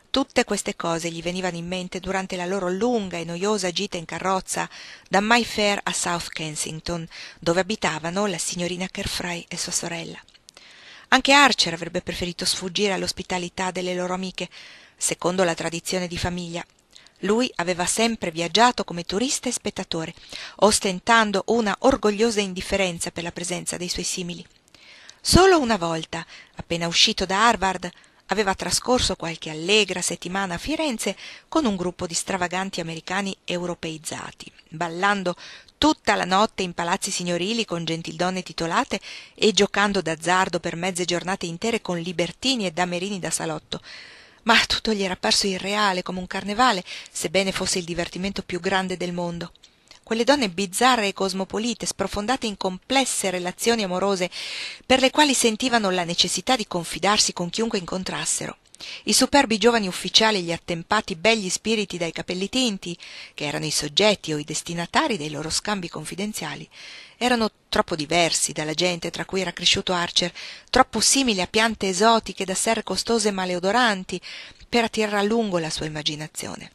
Tutte queste cose gli venivano in mente durante la loro lunga e noiosa gita in carrozza da Mayfair a South Kensington, dove abitavano la signorina Carfry e sua sorella. Anche Archer avrebbe preferito sfuggire all'ospitalità delle loro amiche, secondo la tradizione di famiglia. Lui aveva sempre viaggiato come turista e spettatore, ostentando una orgogliosa indifferenza per la presenza dei suoi simili. Solo una volta, appena uscito da Harvard, aveva trascorso qualche allegra settimana a Firenze con un gruppo di stravaganti americani europeizzati, ballando tutta la notte in palazzi signorili con gentildonne titolate e giocando d'azzardo per mezze giornate intere con libertini e damerini da salotto. Ma tutto gli era apparso irreale come un carnevale, sebbene fosse il divertimento più grande del mondo. Quelle donne bizzarre e cosmopolite, sprofondate in complesse relazioni amorose, per le quali sentivano la necessità di confidarsi con chiunque incontrassero. I superbi giovani ufficiali e gli attempati begli spiriti dai capelli tinti, che erano i soggetti o i destinatari dei loro scambi confidenziali, erano troppo diversi dalla gente tra cui era cresciuto Archer, troppo simili a piante esotiche da serre costose e maleodoranti per attirare a lungo la sua immaginazione.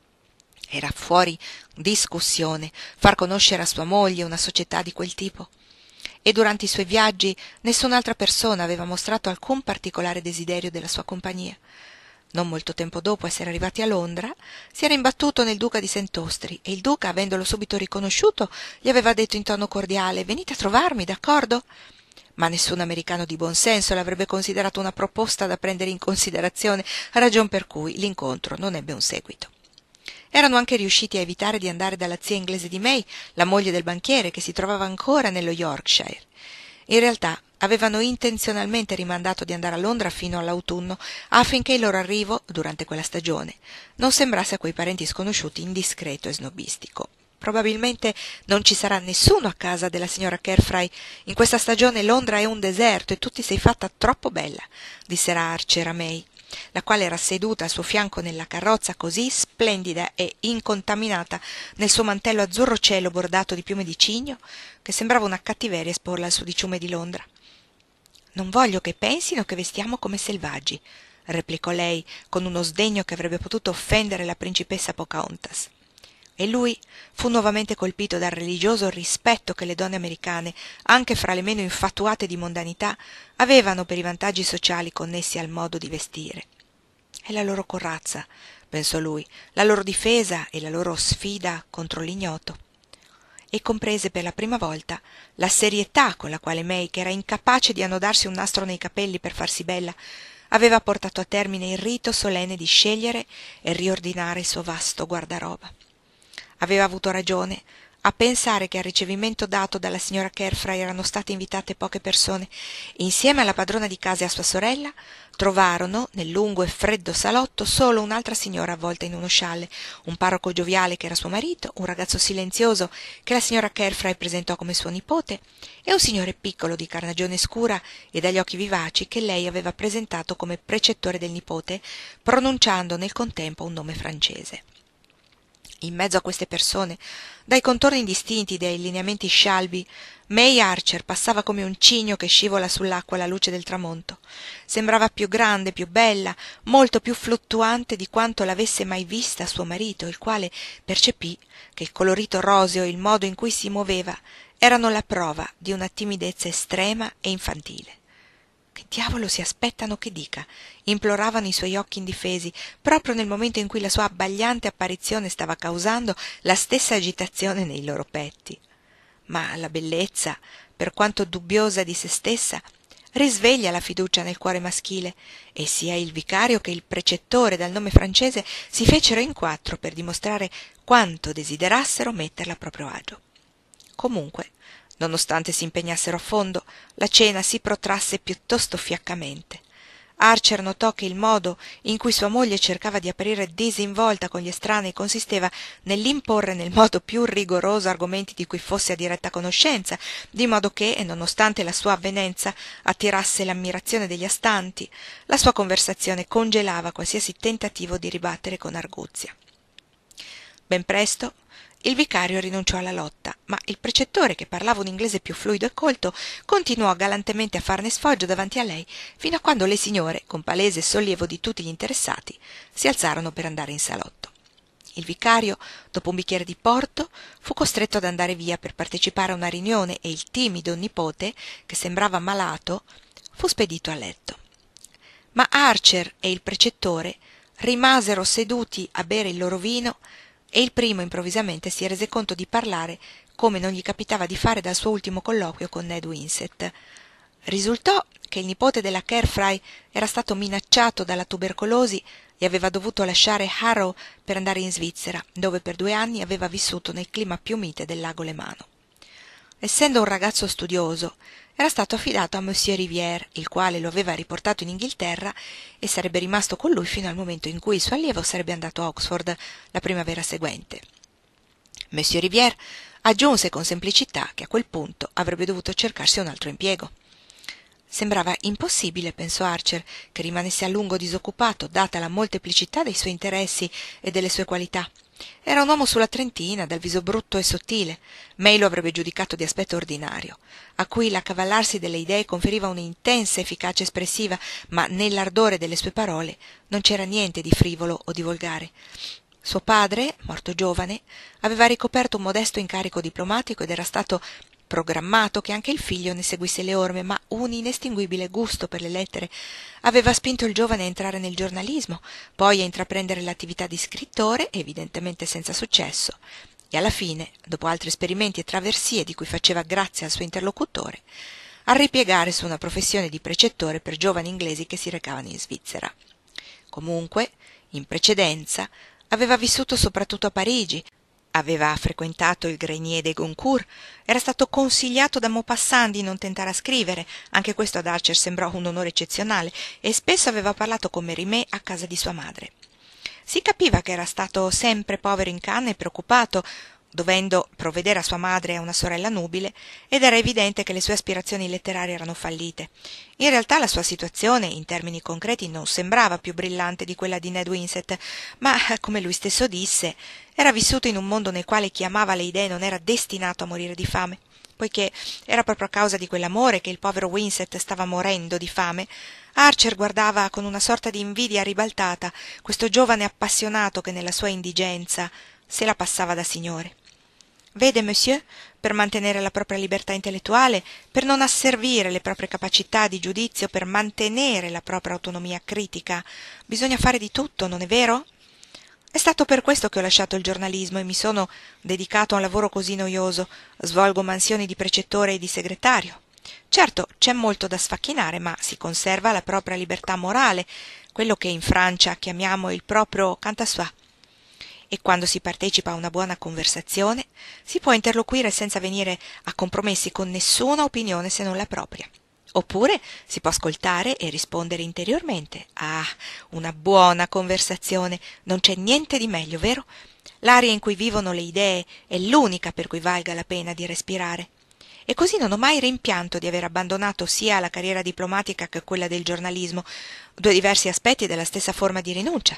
Era fuori discussione far conoscere a sua moglie una società di quel tipo. E durante i suoi viaggi nessun'altra persona aveva mostrato alcun particolare desiderio della sua compagnia. Non molto tempo dopo essere arrivati a Londra, si era imbattuto nel duca di Sent'Ostri e il duca, avendolo subito riconosciuto, gli aveva detto in tono cordiale: «Venite a trovarmi, d'accordo?» Ma nessun americano di buon senso l'avrebbe considerato una proposta da prendere in considerazione, ragion per cui l'incontro non ebbe un seguito. Erano anche riusciti a evitare di andare dalla zia inglese di May, la moglie del banchiere, che si trovava ancora nello Yorkshire. In realtà avevano intenzionalmente rimandato di andare a Londra fino all'autunno, affinché il loro arrivo, durante quella stagione, non sembrasse a quei parenti sconosciuti indiscreto e snobbistico. «Probabilmente non ci sarà nessuno a casa della signora Carfry. In questa stagione Londra è un deserto e tu ti sei fatta troppo bella», disse Archer a May, la quale era seduta al suo fianco nella carrozza, così splendida e incontaminata nel suo mantello azzurro cielo bordato di piume di cigno, che sembrava una cattiveria esporla al sudiciume di Londra. «Non voglio che pensino che vestiamo come selvaggi», replicò lei con uno sdegno che avrebbe potuto offendere la principessa Pocahontas. E lui fu nuovamente colpito dal religioso rispetto che le donne americane, anche fra le meno infatuate di mondanità, avevano per i vantaggi sociali connessi al modo di vestire. «È la loro corazza», pensò lui, «la loro difesa e la loro sfida contro l'ignoto». E comprese per la prima volta la serietà con la quale May, che era incapace di annodarsi un nastro nei capelli per farsi bella, aveva portato a termine il rito solenne di scegliere e riordinare il suo vasto guardaroba. Aveva avuto ragione a pensare che al ricevimento dato dalla signora Carfry erano state invitate poche persone. Insieme alla padrona di casa e a sua sorella trovarono nel lungo e freddo salotto solo un'altra signora avvolta in uno scialle, un parroco gioviale che era suo marito, un ragazzo silenzioso che la signora Carfry presentò come suo nipote e un signore piccolo di carnagione scura e dagli occhi vivaci che lei aveva presentato come precettore del nipote, pronunciando nel contempo un nome francese. In mezzo a queste persone, dai contorni indistinti dei lineamenti scialbi, May Archer passava come un cigno che scivola sull'acqua alla luce del tramonto. Sembrava più grande, più bella, molto più fluttuante di quanto l'avesse mai vista suo marito, il quale percepì che il colorito roseo e il modo in cui si muoveva erano la prova di una timidezza estrema e infantile. «Che diavolo si aspettano che dica?» imploravano i suoi occhi indifesi, proprio nel momento in cui la sua abbagliante apparizione stava causando la stessa agitazione nei loro petti. Ma la bellezza, per quanto dubbiosa di se stessa, risveglia la fiducia nel cuore maschile, e sia il vicario che il precettore dal nome francese si fecero in quattro per dimostrare quanto desiderassero metterla a proprio agio. Comunque, nonostante si impegnassero a fondo, la cena si protrasse piuttosto fiaccamente. Archer notò che il modo in cui sua moglie cercava di apparire disinvolta con gli estranei consisteva nell'imporre nel modo più rigoroso argomenti di cui fosse a diretta conoscenza, di modo che, nonostante la sua avvenenza attirasse l'ammirazione degli astanti, la sua conversazione congelava qualsiasi tentativo di ribattere con arguzia. Ben presto Il vicario rinunciò alla lotta, ma il precettore, che parlava un inglese più fluido e colto, continuò galantemente a farne sfoggio davanti a lei, fino a quando le signore, con palese sollievo di tutti gli interessati, si alzarono per andare in salotto. Il vicario, dopo un bicchiere di porto, fu costretto ad andare via per partecipare a una riunione e il timido nipote, che sembrava malato, fu spedito a letto. Ma Archer e il precettore rimasero seduti a bere il loro vino e il primo improvvisamente si rese conto di parlare come non gli capitava di fare dal suo ultimo colloquio con Ned Winsett. Risultò che il nipote della Carfry era stato minacciato dalla tubercolosi e aveva dovuto lasciare Harrow per andare in Svizzera, dove per 2 anni aveva vissuto nel clima più mite del lago Lemano. Essendo un ragazzo studioso, era stato affidato a Monsieur Rivière, il quale lo aveva riportato in Inghilterra e sarebbe rimasto con lui fino al momento in cui il suo allievo sarebbe andato a Oxford la primavera seguente. Monsieur Rivière aggiunse con semplicità che a quel punto avrebbe dovuto cercarsi un altro impiego. Sembrava impossibile, pensò Archer, che rimanesse a lungo disoccupato, data la molteplicità dei suoi interessi e delle sue qualità. Era un uomo sulla trentina, dal viso brutto e sottile. May lo avrebbe giudicato di aspetto ordinario, a cui l'accavallarsi delle idee conferiva un'intensa efficacia espressiva, ma nell'ardore delle sue parole non c'era niente di frivolo o di volgare. Suo padre, morto giovane, aveva ricoperto un modesto incarico diplomatico ed era stato programmato che anche il figlio ne seguisse le orme, ma un inestinguibile gusto per le lettere aveva spinto il giovane a entrare nel giornalismo, poi a intraprendere l'attività di scrittore, evidentemente senza successo, e alla fine, dopo altri esperimenti e traversie di cui faceva grazia al suo interlocutore, a ripiegare su una professione di precettore per giovani inglesi che si recavano in Svizzera. Comunque, in precedenza, aveva vissuto soprattutto a Parigi, aveva frequentato il Grenier de Goncourt, era stato consigliato da Maupassant di non tentare a scrivere, anche questo ad Archer sembrò un onore eccezionale, e spesso aveva parlato con Mérimée a casa di sua madre. Si capiva che era stato sempre povero in canne e preoccupato, dovendo provvedere a sua madre e a una sorella nubile, ed era evidente che le sue aspirazioni letterarie erano fallite. In realtà la sua situazione, in termini concreti, non sembrava più brillante di quella di Ned Winsett, ma, come lui stesso disse, era vissuto in un mondo nel quale chi amava le idee non era destinato a morire di fame. Poiché era proprio a causa di quell'amore che il povero Winsett stava morendo di fame, Archer guardava con una sorta di invidia ribaltata questo giovane appassionato che nella sua indigenza se la passava da signore. Vede, monsieur, per mantenere la propria libertà intellettuale, per non asservire le proprie capacità di giudizio, per mantenere la propria autonomia critica, bisogna fare di tutto, non è vero? È stato per questo che ho lasciato il giornalismo e mi sono dedicato a un lavoro così noioso. Svolgo mansioni di precettore e di segretario. Certo, c'è molto da sfacchinare, ma si conserva la propria libertà morale, quello che in Francia chiamiamo il proprio quant à soi. E quando si partecipa a una buona conversazione si può interloquire senza venire a compromessi con nessuna opinione se non la propria. Oppure si può ascoltare e rispondere interiormente. Ah, una buona conversazione, non c'è niente di meglio, vero? L'aria in cui vivono le idee è l'unica per cui valga la pena di respirare. E così non ho mai rimpianto di aver abbandonato sia la carriera diplomatica che quella del giornalismo, 2 diversi aspetti della stessa forma di rinuncia.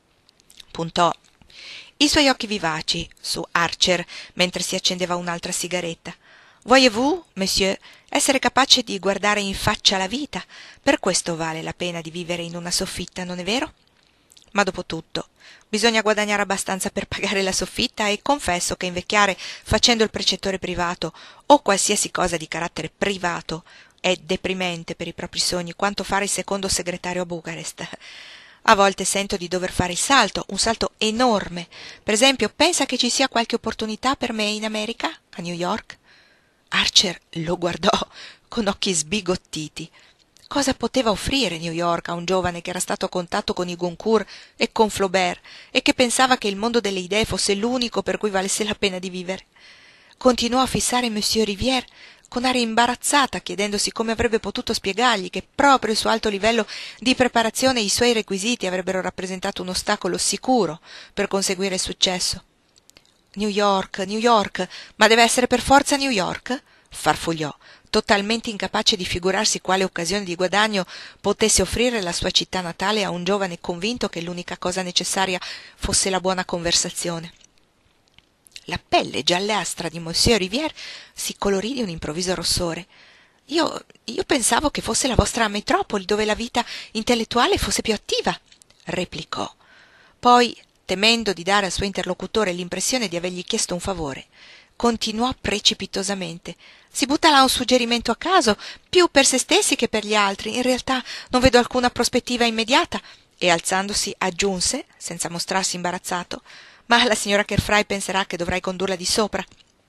Puntò i suoi occhi vivaci su Archer mentre si accendeva un'altra sigaretta. Voyez-vous, monsieur, essere capace di guardare in faccia la vita, per questo vale la pena di vivere in una soffitta, non è vero? Ma dopo tutto, bisogna guadagnare abbastanza per pagare la soffitta e confesso che invecchiare facendo il precettore privato o qualsiasi cosa di carattere privato è deprimente per i propri sogni quanto fare il secondo segretario a Bucarest. A volte sento di dover fare il salto, un salto enorme. Per esempio, pensa che ci sia qualche opportunità per me in America, a New York? Archer lo guardò con occhi sbigottiti. Cosa poteva offrire New York a un giovane che era stato a contatto con i Goncourt e con Flaubert e che pensava che il mondo delle idee fosse l'unico per cui valesse la pena di vivere? Continuò a fissare Monsieur Rivière con aria imbarazzata, chiedendosi come avrebbe potuto spiegargli che proprio il suo alto livello di preparazione e i suoi requisiti avrebbero rappresentato un ostacolo sicuro per conseguire il successo. New York, ma deve essere per forza New York? Farfugliò, totalmente incapace di figurarsi quale occasione di guadagno potesse offrire la sua città natale a un giovane convinto che l'unica cosa necessaria fosse la buona conversazione. La pelle giallastra di Monsieur Rivière si colorì di un improvviso rossore. Io pensavo che fosse la vostra metropoli, dove la vita intellettuale fosse più attiva, replicò. Poi, temendo di dare al suo interlocutore l'impressione di avergli chiesto un favore, continuò precipitosamente. Si butta là un suggerimento a caso, più per se stessi che per gli altri. In realtà non vedo alcuna prospettiva immediata. E alzandosi aggiunse, senza mostrarsi imbarazzato, ma la signora Carfry penserà che dovrai condurla di sopra.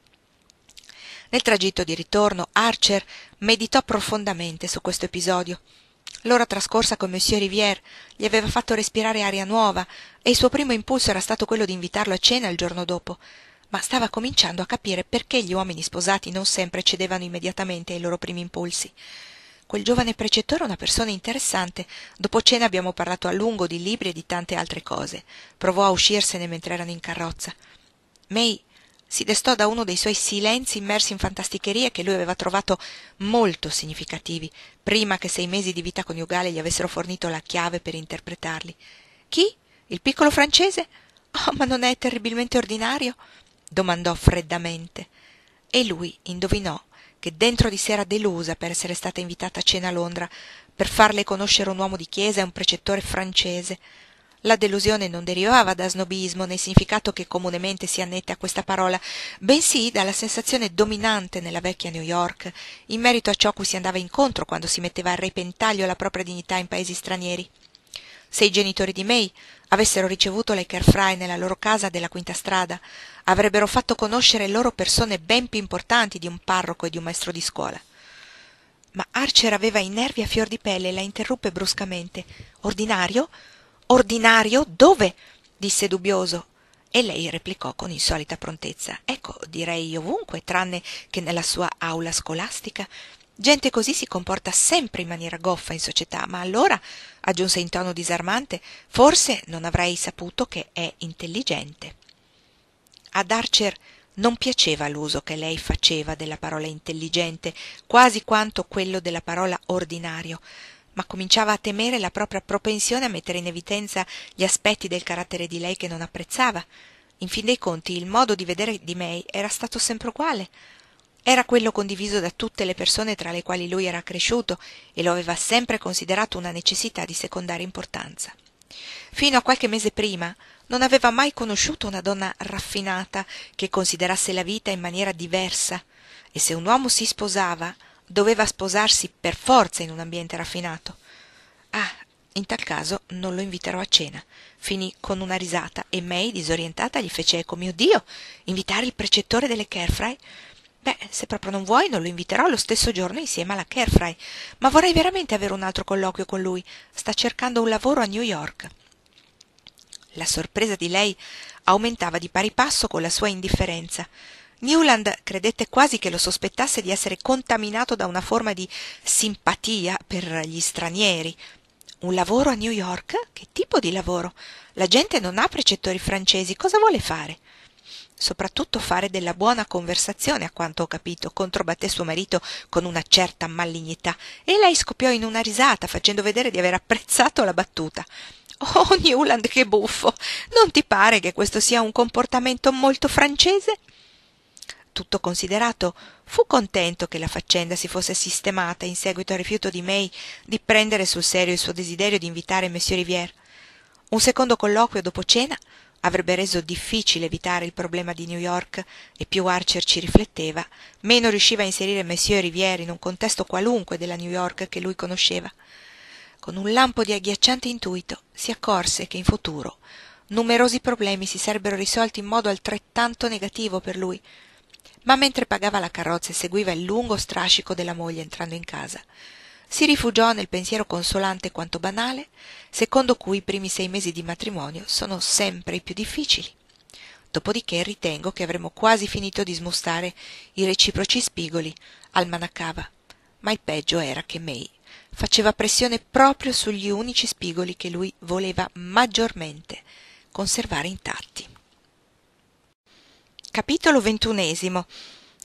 Nel tragitto di ritorno Archer meditò profondamente su questo episodio. L'ora trascorsa con Monsieur Rivière gli aveva fatto respirare aria nuova e il suo primo impulso era stato quello di invitarlo a cena il giorno dopo, ma stava cominciando a capire perché gli uomini sposati non sempre cedevano immediatamente ai loro primi impulsi. Quel giovane precettore è una persona interessante. Dopo cena abbiamo parlato a lungo di libri e di tante altre cose. Provò a uscirsene mentre erano in carrozza. May si destò da uno dei suoi silenzi immersi in fantasticherie che lui aveva trovato molto significativi, prima che 6 mesi di vita coniugale gli avessero fornito la chiave per interpretarli. Chi? Il piccolo francese? Oh, ma non è terribilmente ordinario? Domandò freddamente. E lui indovinò che dentro di sé era delusa per essere stata invitata a cena a Londra, per farle conoscere un uomo di chiesa e un precettore francese. La delusione non derivava da snobismo nel significato che comunemente si annette a questa parola, bensì dalla sensazione dominante nella vecchia New York in merito a ciò cui si andava incontro quando si metteva a repentaglio la propria dignità in paesi stranieri. Se i genitori di May avessero ricevuto le Carfry nella loro casa della Quinta Strada, avrebbero fatto conoscere loro persone ben più importanti di un parroco e di un maestro di scuola. Ma Archer aveva i nervi a fior di pelle e la interruppe bruscamente. «Ordinario? Ordinario? Dove?» disse dubbioso. E lei replicò con insolita prontezza. «Ecco, direi ovunque, tranne che nella sua aula scolastica. Gente così si comporta sempre in maniera goffa in società, ma allora», aggiunse in tono disarmante, «forse non avrei saputo che è intelligente». Ad Archer non piaceva l'uso che lei faceva della parola intelligente, quasi quanto quello della parola ordinario, ma cominciava a temere la propria propensione a mettere in evidenza gli aspetti del carattere di lei che non apprezzava. In fin dei conti il modo di vedere di May era stato sempre uguale. Era quello condiviso da tutte le persone tra le quali lui era cresciuto e lo aveva sempre considerato una necessità di secondaria importanza. Fino a qualche mese prima non aveva mai conosciuto una donna raffinata che considerasse la vita in maniera diversa, e se un uomo si sposava doveva sposarsi per forza in un ambiente raffinato. Ah, in tal caso non lo inviterò a cena. Finì con una risata e May, disorientata, gli fece eco. «Mio Dio, invitare il precettore delle Carfry? Beh, se proprio non vuoi, non lo inviterò lo stesso giorno insieme alla Carfry, ma vorrei veramente avere un altro colloquio con lui. Sta cercando un lavoro a New York». La sorpresa di lei aumentava di pari passo con la sua indifferenza. Newland credette quasi che lo sospettasse di essere contaminato da una forma di simpatia per gli stranieri. Un lavoro a New York? Che tipo di lavoro? La gente non ha precettori francesi, cosa vuole fare? Soprattutto fare della buona conversazione, a quanto ho capito, controbatté suo marito con una certa malignità, e lei scoppiò in una risata, facendo vedere di aver apprezzato la battuta. «Oh, Newland, che buffo! Non ti pare che questo sia un comportamento molto francese?» Tutto considerato, fu contento che la faccenda si fosse sistemata in seguito al rifiuto di May di prendere sul serio il suo desiderio di invitare Monsieur Rivière. Un secondo colloquio dopo cena avrebbe reso difficile evitare il problema di New York, e più Archer ci rifletteva, meno riusciva a inserire Monsieur Rivière in un contesto qualunque della New York che lui conosceva. Con un lampo di agghiacciante intuito si accorse che in futuro numerosi problemi si sarebbero risolti in modo altrettanto negativo per lui. Ma mentre pagava la carrozza e seguiva il lungo strascico della moglie entrando in casa, si rifugiò nel pensiero consolante quanto banale, secondo cui i primi 6 mesi di matrimonio sono sempre i più difficili. Dopodiché ritengo che avremo quasi finito di smustare i reciproci spigoli, almanaccava, ma il peggio era che May faceva pressione proprio sugli unici spigoli che lui voleva maggiormente conservare intatti. Capitolo 21.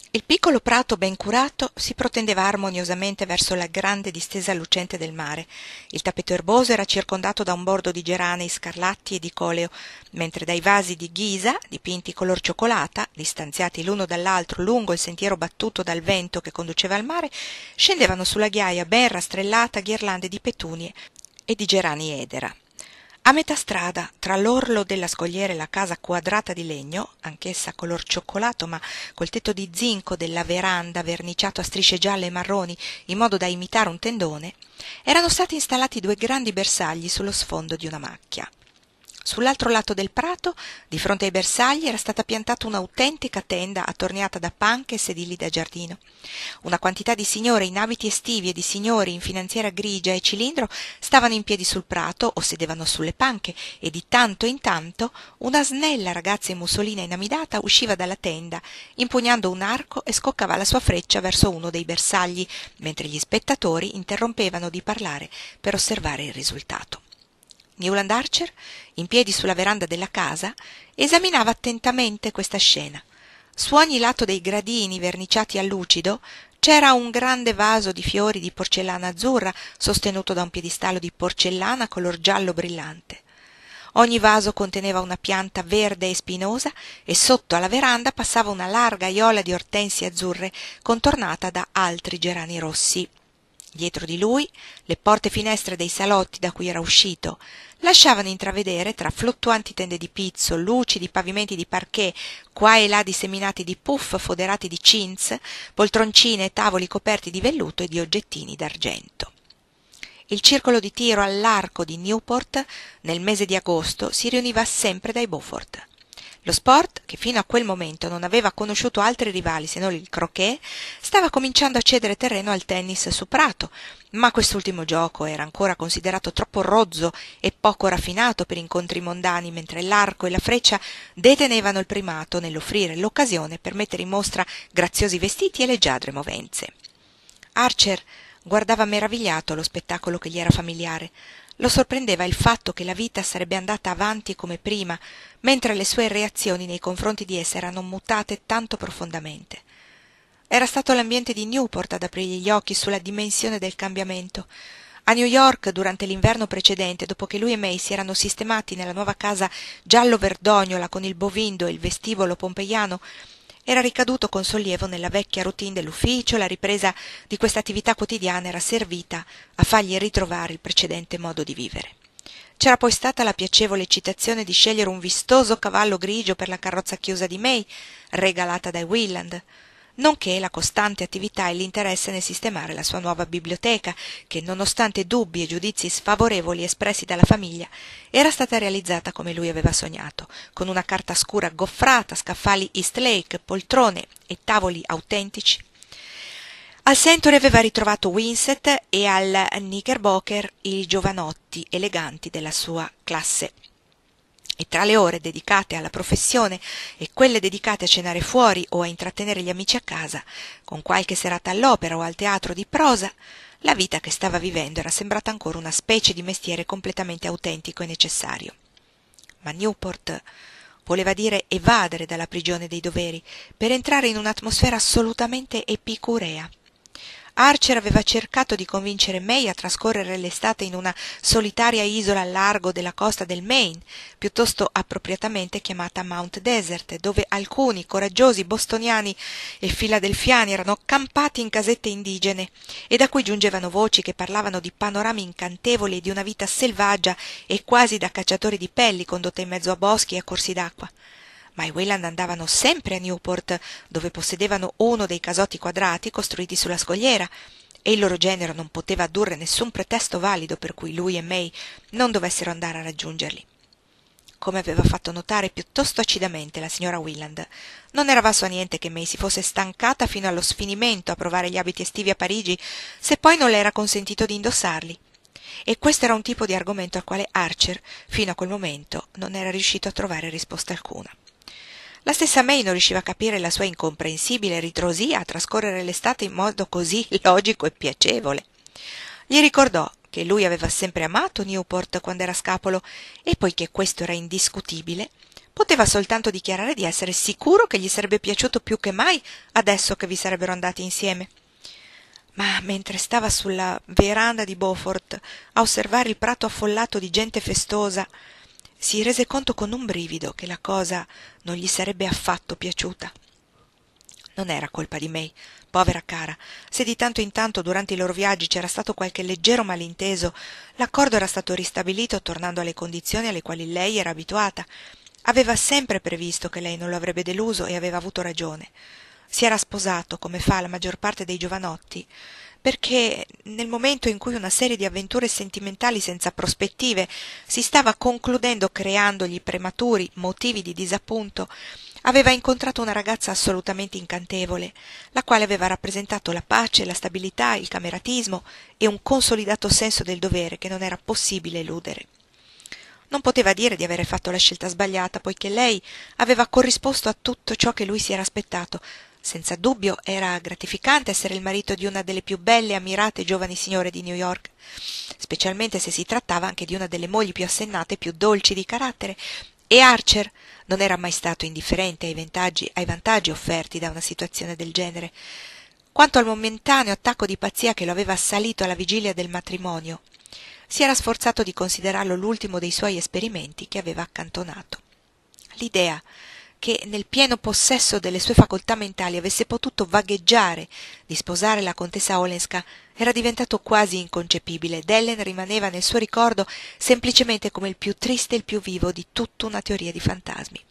Il piccolo prato ben curato si protendeva armoniosamente verso la grande distesa lucente del mare. Il tappeto erboso era circondato da un bordo di geranei scarlatti e di coleo, mentre dai vasi di ghisa, dipinti color cioccolata, distanziati l'uno dall'altro lungo il sentiero battuto dal vento che conduceva al mare, scendevano sulla ghiaia ben rastrellata ghirlande di petunie e di gerani edera. A metà strada, tra l'orlo della scogliera e la casa quadrata di legno, anch'essa color cioccolato ma col tetto di zinco della veranda verniciato a strisce gialle e marroni in modo da imitare un tendone, erano stati installati 2 grandi bersagli sullo sfondo di una macchia. Sull'altro lato del prato, di fronte ai bersagli, era stata piantata un'autentica tenda attorniata da panche e sedili da giardino. Una quantità di signore in abiti estivi e di signori in finanziera grigia e cilindro stavano in piedi sul prato o sedevano sulle panche e di tanto in tanto una snella ragazza in mussolina inamidata usciva dalla tenda, impugnando un arco e scoccava la sua freccia verso uno dei bersagli, mentre gli spettatori interrompevano di parlare per osservare il risultato. Newland Archer, in piedi sulla veranda della casa, esaminava attentamente questa scena. Su ogni lato dei gradini verniciati a lucido c'era un grande vaso di fiori di porcellana azzurra sostenuto da un piedistallo di porcellana color giallo brillante. Ogni vaso conteneva una pianta verde e spinosa e sotto alla veranda passava una larga aiola di ortensie azzurre contornata da altri gerani rossi. Dietro di lui le porte e finestre dei salotti da cui era uscito lasciavano intravedere, tra fluttuanti tende di pizzo, lucidi pavimenti di parquet, qua e là disseminati di puff foderati di chintz, poltroncine e tavoli coperti di velluto e di oggettini d'argento. Il circolo di tiro all'arco di Newport nel mese di agosto si riuniva sempre dai Beaufort. Lo sport, che fino a quel momento non aveva conosciuto altri rivali se non il croquet, stava cominciando a cedere terreno al tennis su prato, ma quest'ultimo gioco era ancora considerato troppo rozzo e poco raffinato per incontri mondani, mentre l'arco e la freccia detenevano il primato nell'offrire l'occasione per mettere in mostra graziosi vestiti e leggiadre movenze. Archer guardava meravigliato lo spettacolo che gli era familiare. Lo sorprendeva il fatto che la vita sarebbe andata avanti come prima, mentre le sue reazioni nei confronti di essa erano mutate tanto profondamente. Era stato l'ambiente di Newport ad aprirgli gli occhi sulla dimensione del cambiamento. A New York, durante l'inverno precedente, dopo che lui e May si erano sistemati nella nuova casa giallo-verdognola con il bovindo e il vestibolo pompeiano, era ricaduto con sollievo nella vecchia routine dell'ufficio. La ripresa di questa attività quotidiana era servita a fargli ritrovare il precedente modo di vivere. C'era poi stata la piacevole eccitazione di scegliere un vistoso cavallo grigio per la carrozza chiusa di May, regalata dai Wieland, nonché la costante attività e l'interesse nel sistemare la sua nuova biblioteca, che, nonostante dubbi e giudizi sfavorevoli espressi dalla famiglia, era stata realizzata come lui aveva sognato, con una carta scura goffrata, scaffali Eastlake, poltrone e tavoli autentici. Al Century aveva ritrovato Winsett e al Knickerbocker i giovanotti eleganti della sua classe. E tra le ore dedicate alla professione e quelle dedicate a cenare fuori o a intrattenere gli amici a casa, con qualche serata all'opera o al teatro di prosa, la vita che stava vivendo era sembrata ancora una specie di mestiere completamente autentico e necessario. Ma Newport voleva dire evadere dalla prigione dei doveri per entrare in un'atmosfera assolutamente epicurea. Archer aveva cercato di convincere May a trascorrere l'estate in una solitaria isola al largo della costa del Maine, piuttosto appropriatamente chiamata Mount Desert, dove alcuni coraggiosi bostoniani e filadelfiani erano campati in casette indigene e da cui giungevano voci che parlavano di panorami incantevoli e di una vita selvaggia e quasi da cacciatori di pelli condotta in mezzo a boschi e a corsi d'acqua. Ma i Wieland andavano sempre a Newport, dove possedevano uno dei casotti quadrati costruiti sulla scogliera, e il loro genero non poteva addurre nessun pretesto valido per cui lui e May non dovessero andare a raggiungerli. Come aveva fatto notare piuttosto acidamente la signora Wieland, non era valso a niente che May si fosse stancata fino allo sfinimento a provare gli abiti estivi a Parigi, se poi non le era consentito di indossarli. E questo era un tipo di argomento al quale Archer, fino a quel momento, non era riuscito a trovare risposta alcuna. La stessa May non riusciva a capire la sua incomprensibile ritrosia a trascorrere l'estate in modo così logico e piacevole. Gli ricordò che lui aveva sempre amato Newport quando era scapolo e, poiché questo era indiscutibile, poteva soltanto dichiarare di essere sicuro che gli sarebbe piaciuto più che mai adesso che vi sarebbero andati insieme. Ma mentre stava sulla veranda di Beaufort a osservare il prato affollato di gente festosa, si rese conto con un brivido che la cosa non gli sarebbe affatto piaciuta. Non era colpa di May, povera cara. Se di tanto in tanto durante i loro viaggi c'era stato qualche leggero malinteso, l'accordo era stato ristabilito tornando alle condizioni alle quali lei era abituata. Aveva sempre previsto che lei non lo avrebbe deluso e aveva avuto ragione. Si era sposato, come fa la maggior parte dei giovanotti, perché nel momento in cui una serie di avventure sentimentali senza prospettive si stava concludendo creandogli prematuri motivi di disappunto, aveva incontrato una ragazza assolutamente incantevole, la quale aveva rappresentato la pace, la stabilità, il cameratismo e un consolidato senso del dovere che non era possibile eludere. Non poteva dire di avere fatto la scelta sbagliata, poiché lei aveva corrisposto a tutto ciò che lui si era aspettato. Senza dubbio era gratificante essere il marito di una delle più belle e ammirate giovani signore di New York, specialmente se si trattava anche di una delle mogli più assennate e più dolci di carattere, e Archer non era mai stato indifferente ai vantaggi offerti da una situazione del genere. Quanto al momentaneo attacco di pazzia che lo aveva assalito alla vigilia del matrimonio, si era sforzato di considerarlo l'ultimo dei suoi esperimenti che aveva accantonato. L'idea che nel pieno possesso delle sue facoltà mentali avesse potuto vagheggiare di sposare la contessa Olenska era diventato quasi inconcepibile ed Ellen rimaneva nel suo ricordo semplicemente come il più triste e il più vivo di tutta una teoria di fantasmi.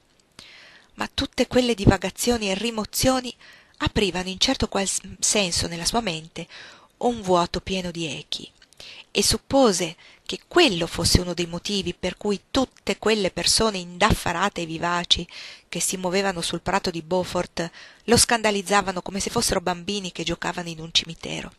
Ma tutte quelle divagazioni e rimozioni aprivano in certo qual senso nella sua mente un vuoto pieno di echi, e suppose che quello fosse uno dei motivi per cui tutte quelle persone indaffarate e vivaci che si muovevano sul prato di Beaufort lo scandalizzavano come se fossero bambini che giocavano in un cimitero.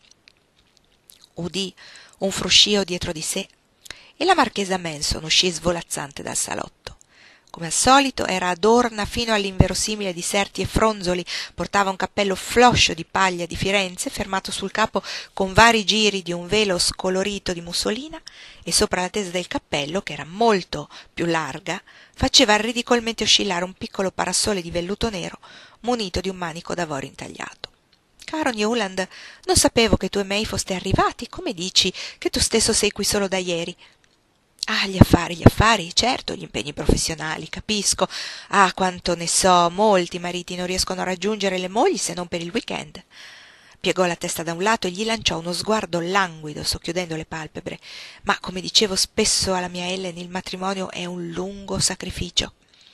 Udì un fruscio dietro di sé e la marchesa Manson uscì svolazzante dal salotto. Come al solito era adorna fino all'inverosimile di serti e fronzoli, portava un cappello floscio di paglia di Firenze, fermato sul capo con vari giri di un velo scolorito di mussolina, e sopra la tesa del cappello, che era molto più larga, faceva ridicolmente oscillare un piccolo parasole di velluto nero munito di un manico d'avorio intagliato. «Caro Newland, non sapevo che tu e May foste arrivati. Come dici che tu stesso sei qui solo da ieri?» «Ah, gli affari, certo, gli impegni professionali, capisco. Ah, quanto ne so, molti mariti non riescono a raggiungere le mogli se non per il weekend». Piegò la testa da un lato e gli lanciò uno sguardo languido, socchiudendo le palpebre. «Ma, come dicevo spesso alla mia Ellen, il matrimonio è un lungo sacrificio».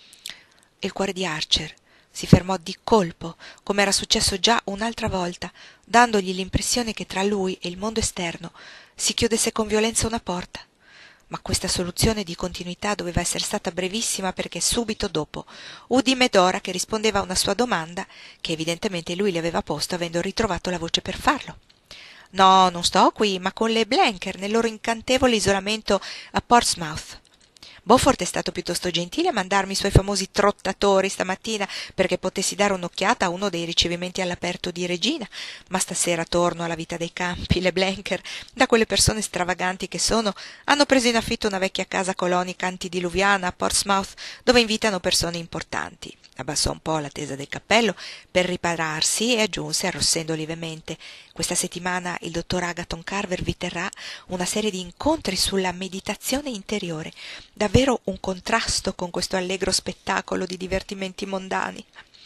Il cuore di Archer si fermò di colpo, come era successo già un'altra volta, dandogli l'impressione che tra lui e il mondo esterno si chiudesse con violenza una porta. Ma questa soluzione di continuità doveva essere stata brevissima, perché subito dopo udì Medora che rispondeva a una sua domanda che evidentemente lui le aveva posto avendo ritrovato la voce per farlo. «No, non sto qui, ma con le Blenker nel loro incantevole isolamento a Portsmouth. Beaufort è stato piuttosto gentile a mandarmi i suoi famosi trottatori stamattina perché potessi dare un'occhiata a uno dei ricevimenti all'aperto di Regina, ma stasera torno alla vita dei campi. Le Blenker, da quelle persone stravaganti che sono, hanno preso in affitto una vecchia casa colonica antidiluviana a Portsmouth dove invitano persone importanti». Abbassò un po' la tesa del cappello per ripararsi e aggiunse, arrossendo lievemente: «Questa settimana il dottor Agathon Carver vi terrà una serie di incontri sulla meditazione interiore, davvero un contrasto con questo allegro spettacolo di divertimenti mondani».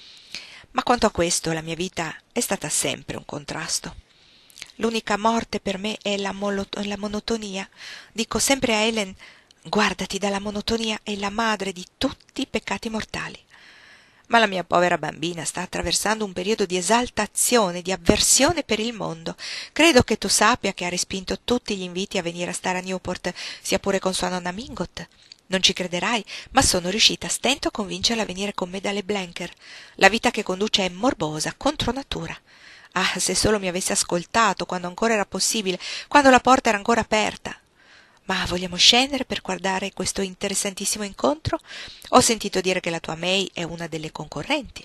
Ma quanto a questo, la mia vita è stata sempre un contrasto. L'unica morte per me è la monotonia. Dico sempre a Helen: guardati, dalla monotonia è la madre di tutti i peccati mortali. Ma la mia povera bambina sta attraversando un periodo di esaltazione, di avversione per il mondo. Credo che tu sappia che ha respinto tutti gli inviti a venire a stare a Newport, sia pure con sua nonna Mingot. Non ci crederai, ma sono riuscita a stento a convincerla a venire con me dalle Blenker. La vita che conduce è morbosa, contro natura. Ah, se solo mi avesse ascoltato quando ancora era possibile, quando la porta era ancora aperta. Ma vogliamo scendere per guardare questo interessantissimo incontro? Ho sentito dire che la tua May è una delle concorrenti».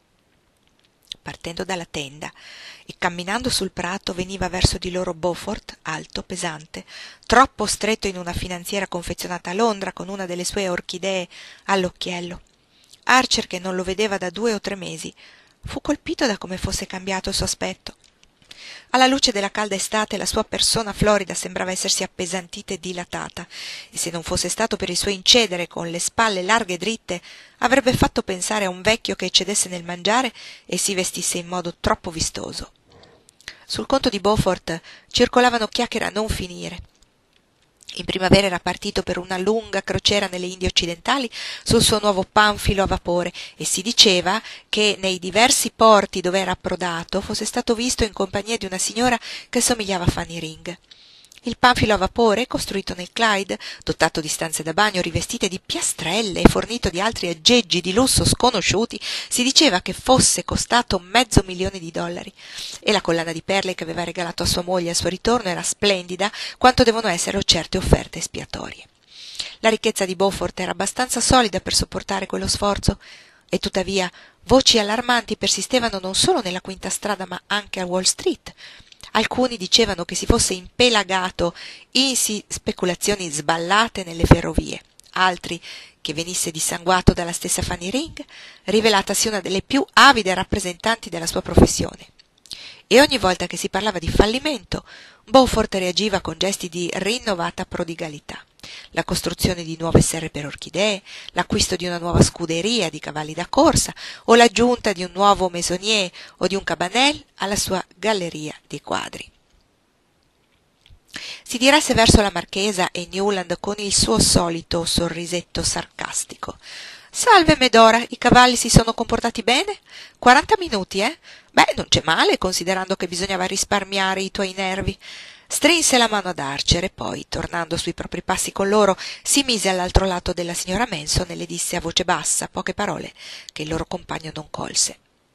Partendo dalla tenda e camminando sul prato veniva verso di loro Beaufort, alto, pesante, troppo stretto in una finanziera confezionata a Londra con una delle sue orchidee all'occhiello. Archer, che non lo vedeva da 2 o 3 mesi, fu colpito da come fosse cambiato il suo aspetto. Alla luce della calda estate la sua persona florida sembrava essersi appesantita e dilatata, e se non fosse stato per il suo incedere con le spalle larghe e dritte, avrebbe fatto pensare a un vecchio che eccedesse nel mangiare e si vestisse in modo troppo vistoso. Sul conto di Beaufort circolavano chiacchiere a non finire. In primavera era partito per una lunga crociera nelle Indie occidentali sul suo nuovo panfilo a vapore e si diceva che nei diversi porti dove era approdato fosse stato visto in compagnia di una signora che somigliava a Fanny Ring. Il panfilo a vapore, costruito nel Clyde, dotato di stanze da bagno rivestite di piastrelle e fornito di altri aggeggi di lusso sconosciuti, si diceva che fosse costato $500,000 e la collana di perle che aveva regalato a sua moglie al suo ritorno era splendida quanto devono essere certe offerte espiatorie. La ricchezza di Beaufort era abbastanza solida per sopportare quello sforzo, e tuttavia voci allarmanti persistevano non solo nella Quinta Strada ma anche a Wall Street. Alcuni dicevano che si fosse impelagato in speculazioni sballate nelle ferrovie, altri che venisse dissanguato dalla stessa Fanny Ring, rivelatasi una delle più avide rappresentanti della sua professione. E ogni volta che si parlava di fallimento, Beaufort reagiva con gesti di rinnovata prodigalità. La costruzione di nuove serre per orchidee, l'acquisto di una nuova scuderia di cavalli da corsa o l'aggiunta di un nuovo maisonnier o di un cabanel alla sua galleria di quadri. Si diresse verso la marchesa e Newland con il suo solito sorrisetto sarcastico. «Salve, Medora, i cavalli si sono comportati bene? 40 minuti, eh? Beh, non c'è male, considerando che bisognava risparmiare i tuoi nervi». Strinse la mano ad Archer e poi, tornando sui propri passi con loro, si mise all'altro lato della signora Manson e le disse a voce bassa poche parole che il loro compagno non colse.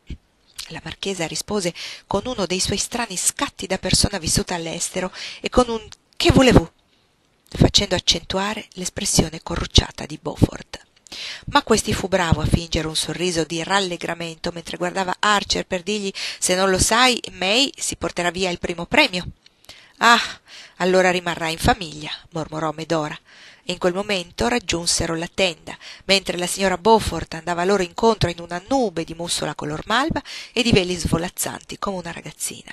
La marchesa rispose con uno dei suoi strani scatti da persona vissuta all'estero e con un «Che voulez-vous?», facendo accentuare l'espressione corrucciata di Beaufort. Ma questi fu bravo a fingere un sorriso di rallegramento mentre guardava Archer per dirgli «Se non lo sai, May si porterà via il primo premio». «Ah, allora rimarrà in famiglia», mormorò Medora, e in quel momento raggiunsero la tenda, mentre la signora Beaufort andava loro incontro in una nube di mussola color malva e di veli svolazzanti come una ragazzina.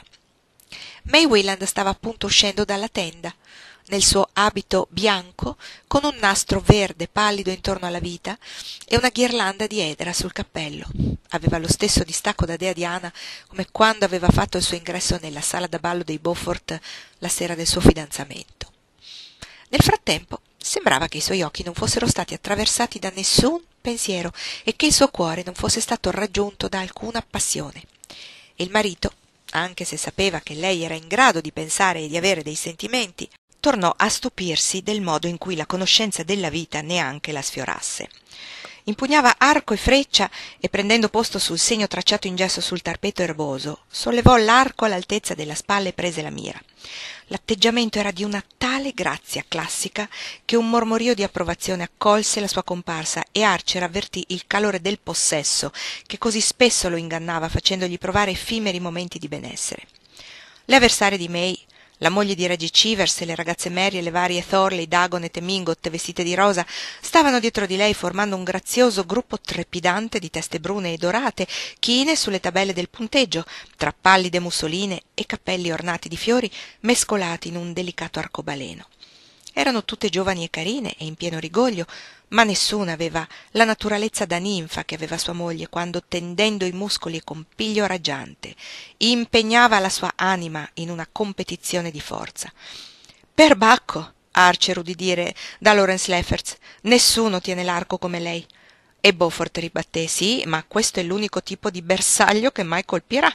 May Wayland stava appunto uscendo dalla tenda, nel suo abito bianco, con un nastro verde pallido intorno alla vita e una ghirlanda di edera sul cappello. Aveva lo stesso distacco da dea Diana come quando aveva fatto il suo ingresso nella sala da ballo dei Beaufort la sera del suo fidanzamento. Nel frattempo sembrava che i suoi occhi non fossero stati attraversati da nessun pensiero e che il suo cuore non fosse stato raggiunto da alcuna passione. E il marito, anche se sapeva che lei era in grado di pensare e di avere dei sentimenti, tornò a stupirsi del modo in cui la conoscenza della vita neanche la sfiorasse. Impugnava arco e freccia e, prendendo posto sul segno tracciato in gesso sul tappeto erboso, sollevò l'arco all'altezza della spalla e prese la mira. L'atteggiamento era di una tale grazia classica che un mormorio di approvazione accolse la sua comparsa e Archer avvertì il calore del possesso che così spesso lo ingannava facendogli provare effimeri momenti di benessere. Le avversarie di May, la moglie di Reggie Chivers e le ragazze Mary e le varie Thorley, Dagonet e Mingot vestite di rosa stavano dietro di lei formando un grazioso gruppo trepidante di teste brune e dorate, chine sulle tabelle del punteggio, tra pallide mussoline e cappelli ornati di fiori mescolati in un delicato arcobaleno. Erano tutte giovani e carine e in pieno rigoglio, ma nessuna aveva la naturalezza da ninfa che aveva sua moglie quando, tendendo i muscoli e con piglio raggiante, impegnava la sua anima in una competizione di forza. «Perbacco!» Archer udì dire da Lawrence Lefferts, «nessuno tiene l'arco come lei». E Beaufort ribatté, «Sì, ma questo è l'unico tipo di bersaglio che mai colpirà».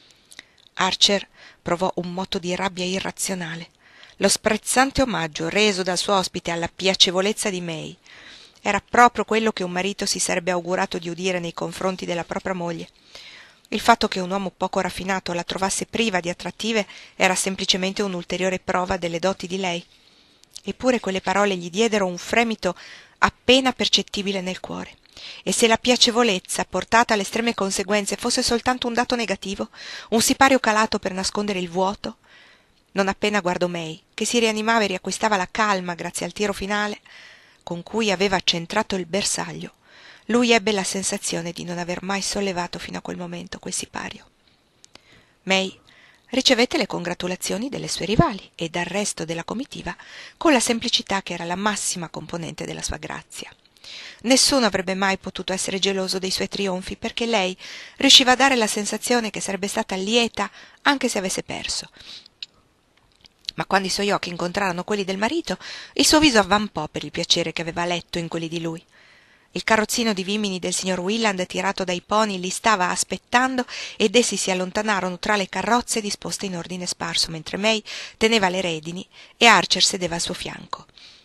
Archer provò un moto di rabbia irrazionale. Lo sprezzante omaggio reso dal suo ospite alla piacevolezza di May era proprio quello che un marito si sarebbe augurato di udire nei confronti della propria moglie. Il fatto che un uomo poco raffinato la trovasse priva di attrattive era semplicemente un'ulteriore prova delle doti di lei. Eppure quelle parole gli diedero un fremito appena percettibile nel cuore. E se la piacevolezza, portata alle estreme conseguenze, fosse soltanto un dato negativo, un sipario calato per nascondere il vuoto? Non appena guardò May, che si rianimava e riacquistava la calma grazie al tiro finale con cui aveva centrato il bersaglio, lui ebbe la sensazione di non aver mai sollevato fino a quel momento quel sipario. May ricevette le congratulazioni delle sue rivali e dal resto della comitiva con la semplicità che era la massima componente della sua grazia. Nessuno avrebbe mai potuto essere geloso dei suoi trionfi, perché lei riusciva a dare la sensazione che sarebbe stata lieta anche se avesse perso. Ma quando i suoi occhi incontrarono quelli del marito, il suo viso avvampò per il piacere che aveva letto in quelli di lui. Il carrozzino di vimini del signor Willand, tirato dai pony, li stava aspettando ed essi si allontanarono tra le carrozze disposte in ordine sparso, mentre May teneva le redini e Archer sedeva al suo fianco.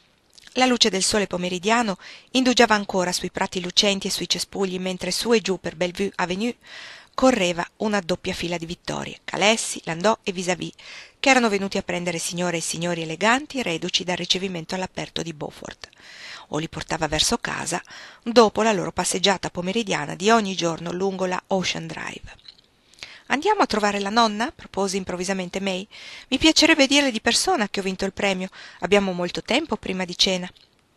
La luce del sole pomeridiano indugiava ancora sui prati lucenti e sui cespugli, mentre su e giù per Bellevue Avenue correva una doppia fila di vittorie, Calessi, Landò e Vis-à-vis, che erano venuti a prendere signore e signori eleganti reduci dal ricevimento all'aperto di Beaufort, o li portava verso casa dopo la loro passeggiata pomeridiana di ogni giorno lungo la Ocean Drive. «Andiamo a trovare la nonna?» propose improvvisamente May. «Mi piacerebbe dirle di persona che ho vinto il premio. Abbiamo molto tempo prima di cena».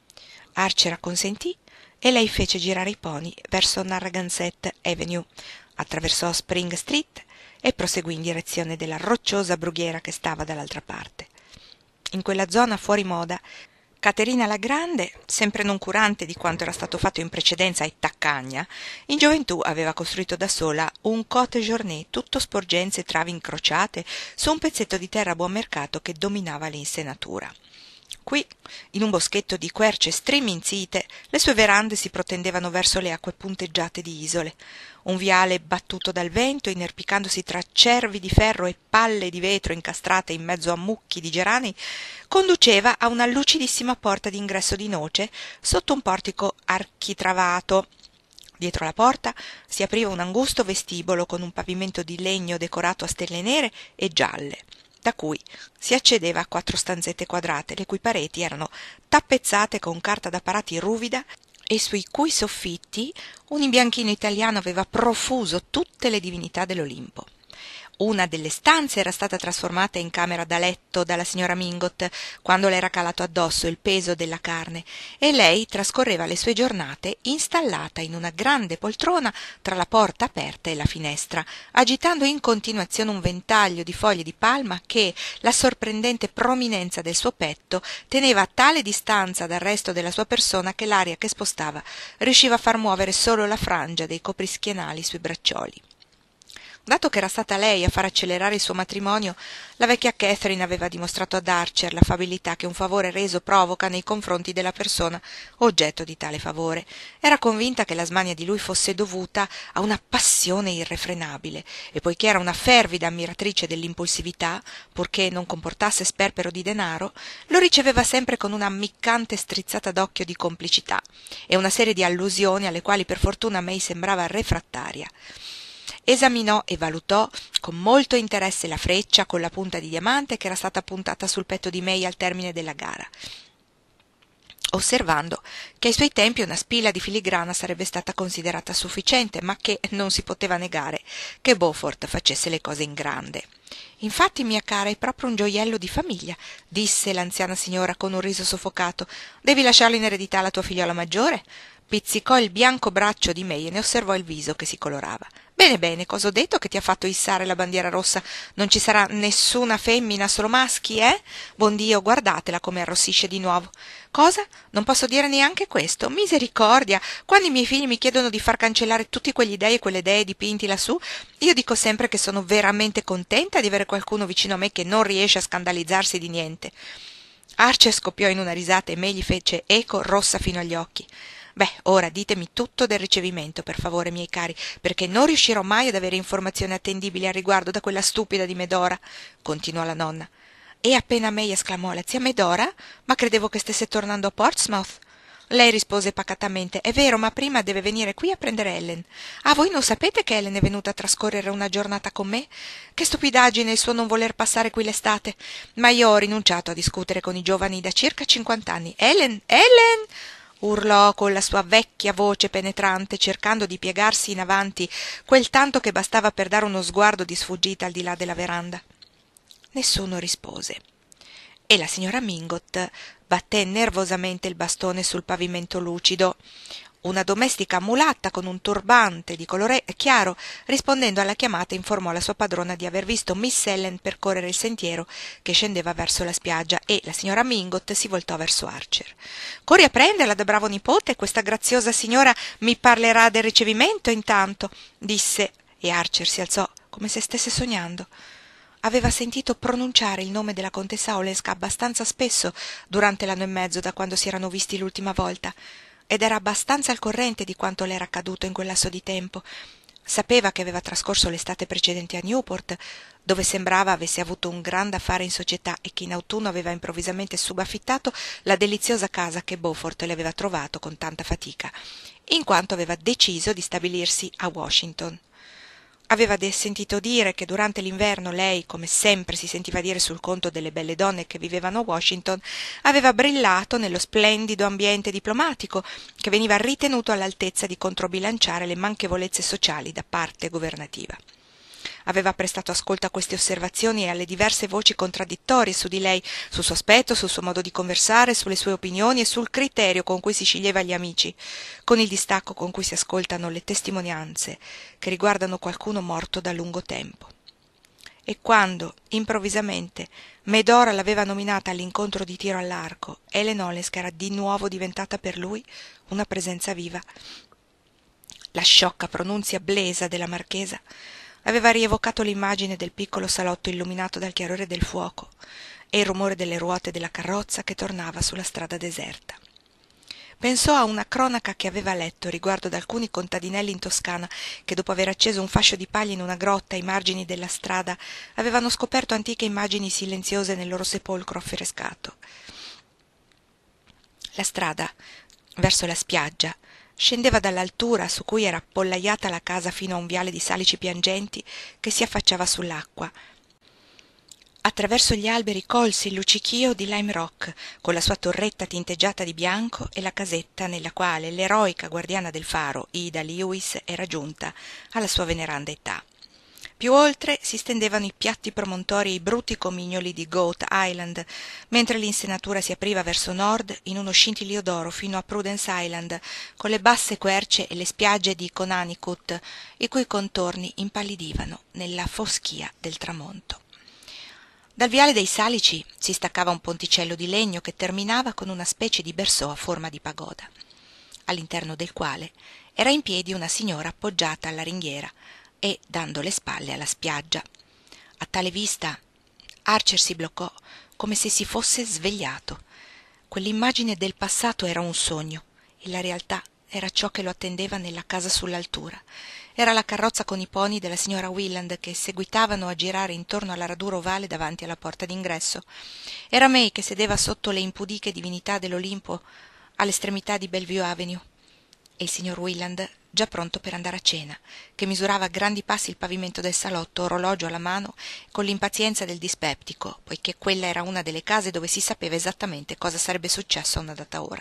Archer acconsentì e lei fece girare i pony verso Narragansett Avenue, attraversò Spring Street e proseguì in direzione della rocciosa brughiera che stava dall'altra parte. In quella zona fuori moda, Caterina la Grande, sempre noncurante di quanto era stato fatto in precedenza e taccagna, in gioventù aveva costruito da sola un cottage orné tutto sporgenze e travi incrociate su un pezzetto di terra a buon mercato che dominava l'insenatura. Qui, in un boschetto di querce striminzite, le sue verande si protendevano verso le acque punteggiate di isole. Un viale battuto dal vento, inerpicandosi tra cervi di ferro e palle di vetro incastrate in mezzo a mucchi di gerani, conduceva a una lucidissima porta d'ingresso di noce sotto un portico architravato. Dietro la porta si apriva un angusto vestibolo con un pavimento di legno decorato a stelle nere e gialle, da cui si accedeva a 4 stanzette quadrate, le cui pareti erano tappezzate con carta da parati ruvida e sui cui soffitti un imbianchino italiano aveva profuso tutte le divinità dell'Olimpo. Una delle stanze era stata trasformata in camera da letto dalla signora Mingot quando le era calato addosso il peso della carne, e lei trascorreva le sue giornate installata in una grande poltrona tra la porta aperta e la finestra, agitando in continuazione un ventaglio di foglie di palma che la sorprendente prominenza del suo petto teneva a tale distanza dal resto della sua persona che l'aria che spostava riusciva a far muovere solo la frangia dei coprischienali sui braccioli. Dato che era stata lei a far accelerare il suo matrimonio, la vecchia Catherine aveva dimostrato ad Archer l'affabilità che un favore reso provoca nei confronti della persona oggetto di tale favore. Era convinta che la smania di lui fosse dovuta a una passione irrefrenabile, e poiché era una fervida ammiratrice dell'impulsività, purché non comportasse sperpero di denaro, lo riceveva sempre con una ammiccante strizzata d'occhio di complicità e una serie di allusioni alle quali per fortuna May sembrava refrattaria. Esaminò e valutò con molto interesse la freccia con la punta di diamante che era stata puntata sul petto di May al termine della gara, osservando che ai suoi tempi una spilla di filigrana sarebbe stata considerata sufficiente, ma che non si poteva negare che Beaufort facesse le cose in grande. «Infatti, mia cara, è proprio un gioiello di famiglia», disse l'anziana signora con un riso soffocato. «Devi lasciarlo in eredità alla tua figliola maggiore?» Pizzicò il bianco braccio di May e ne osservò il viso che si colorava. «Bene, bene, cosa ho detto che ti ha fatto issare la bandiera rossa? Non ci sarà nessuna femmina, solo maschi, eh? Buon Dio, guardatela come arrossisce di nuovo. Cosa? Non posso dire neanche questo? Misericordia! Quando i miei figli mi chiedono di far cancellare tutti quegli dei e quelle dee dipinti lassù, io dico sempre che sono veramente contenta di avere qualcuno vicino a me che non riesce a scandalizzarsi di niente». Archer scoppiò in una risata e May gli fece eco, rossa fino agli occhi. «Beh, ora ditemi tutto del ricevimento, per favore, miei cari, perché non riuscirò mai ad avere informazioni attendibili al riguardo da quella stupida di Medora», continuò la nonna. E appena May esclamò «La zia Medora? Ma credevo che stesse tornando a Portsmouth». Lei rispose pacatamente: «È vero, ma prima deve venire qui a prendere Ellen». «Ah, voi non sapete che Ellen è venuta a trascorrere una giornata con me? Che stupidaggine il suo non voler passare qui l'estate! Ma io ho rinunciato a discutere con i giovani da circa 50 anni. Ellen! Ellen!» urlò con la sua vecchia voce penetrante, cercando di piegarsi in avanti quel tanto che bastava per dare uno sguardo di sfuggita al di là della veranda. Nessuno rispose. e la signora Mingot batté nervosamente il bastone sul pavimento lucido. Una domestica mulatta con un turbante di colore chiaro, rispondendo alla chiamata, informò la sua padrona di aver visto Miss Ellen percorrere il sentiero che scendeva verso la spiaggia, e la signora Mingot si voltò verso Archer. «Corri a prenderla da bravo nipote, questa graziosa signora mi parlerà del ricevimento intanto», disse, e Archer si alzò come se stesse sognando. Aveva sentito pronunciare il nome della contessa Olensk abbastanza spesso durante l'anno e mezzo da quando si erano visti l'ultima volta, ed era abbastanza al corrente di quanto le era accaduto in quel lasso di tempo. Sapeva che aveva trascorso l'estate precedente a Newport, dove sembrava avesse avuto un grande affare in società, e che in autunno aveva improvvisamente subaffittato la deliziosa casa che Beaufort le aveva trovato con tanta fatica, in quanto aveva deciso di stabilirsi a Washington. Aveva sentito dire che durante l'inverno lei, come sempre si sentiva dire sul conto delle belle donne che vivevano a Washington, aveva brillato nello splendido ambiente diplomatico che veniva ritenuto all'altezza di controbilanciare le manchevolezze sociali da parte governativa. Aveva prestato ascolto a queste osservazioni e alle diverse voci contraddittorie su di lei, sul suo aspetto, sul suo modo di conversare, sulle sue opinioni e sul criterio con cui si sceglieva gli amici, con il distacco con cui si ascoltano le testimonianze che riguardano qualcuno morto da lungo tempo. E quando, improvvisamente, Medora l'aveva nominata all'incontro di tiro all'arco, Ellen Olensk era di nuovo diventata per lui una presenza viva. La sciocca pronunzia blesa della marchesa aveva rievocato l'immagine del piccolo salotto illuminato dal chiarore del fuoco e il rumore delle ruote della carrozza che tornava sulla strada deserta. Pensò a una cronaca che aveva letto riguardo ad alcuni contadinelli in Toscana che, dopo aver acceso un fascio di paglia in una grotta ai margini della strada, avevano scoperto antiche immagini silenziose nel loro sepolcro affrescato. La strada verso la spiaggia scendeva dall'altura su cui era appollaiata la casa fino a un viale di salici piangenti che si affacciava sull'acqua. Attraverso gli alberi colse il luccichio di Lime Rock, con la sua torretta tinteggiata di bianco e la casetta nella quale l'eroica guardiana del faro, Ida Lewis, era giunta alla sua veneranda età. Più oltre si stendevano i piatti promontori e i brutti comignoli di Goat Island, mentre l'insenatura si apriva verso nord in uno scintillio d'oro fino a Prudence Island, con le basse querce e le spiagge di Conanicut, i cui contorni impallidivano nella foschia del tramonto. Dal viale dei Salici si staccava un ponticello di legno che terminava con una specie di berceau a forma di pagoda, all'interno del quale era in piedi una signora appoggiata alla ringhiera e dando le spalle alla spiaggia. A tale vista Archer si bloccò come se si fosse svegliato. Quell'immagine del passato era un sogno e la realtà era ciò che lo attendeva nella casa sull'altura. Era la carrozza con i pony della signora Willand che seguitavano a girare intorno alla radura ovale davanti alla porta d'ingresso. Era May che sedeva sotto le impudiche divinità dell'Olimpo all'estremità di Bellevue Avenue, e il signor Willand già pronto per andare a cena, che misurava a grandi passi il pavimento del salotto, orologio alla mano, con l'impazienza del dispeptico, poiché quella era una delle case dove si sapeva esattamente cosa sarebbe successo a una data ora.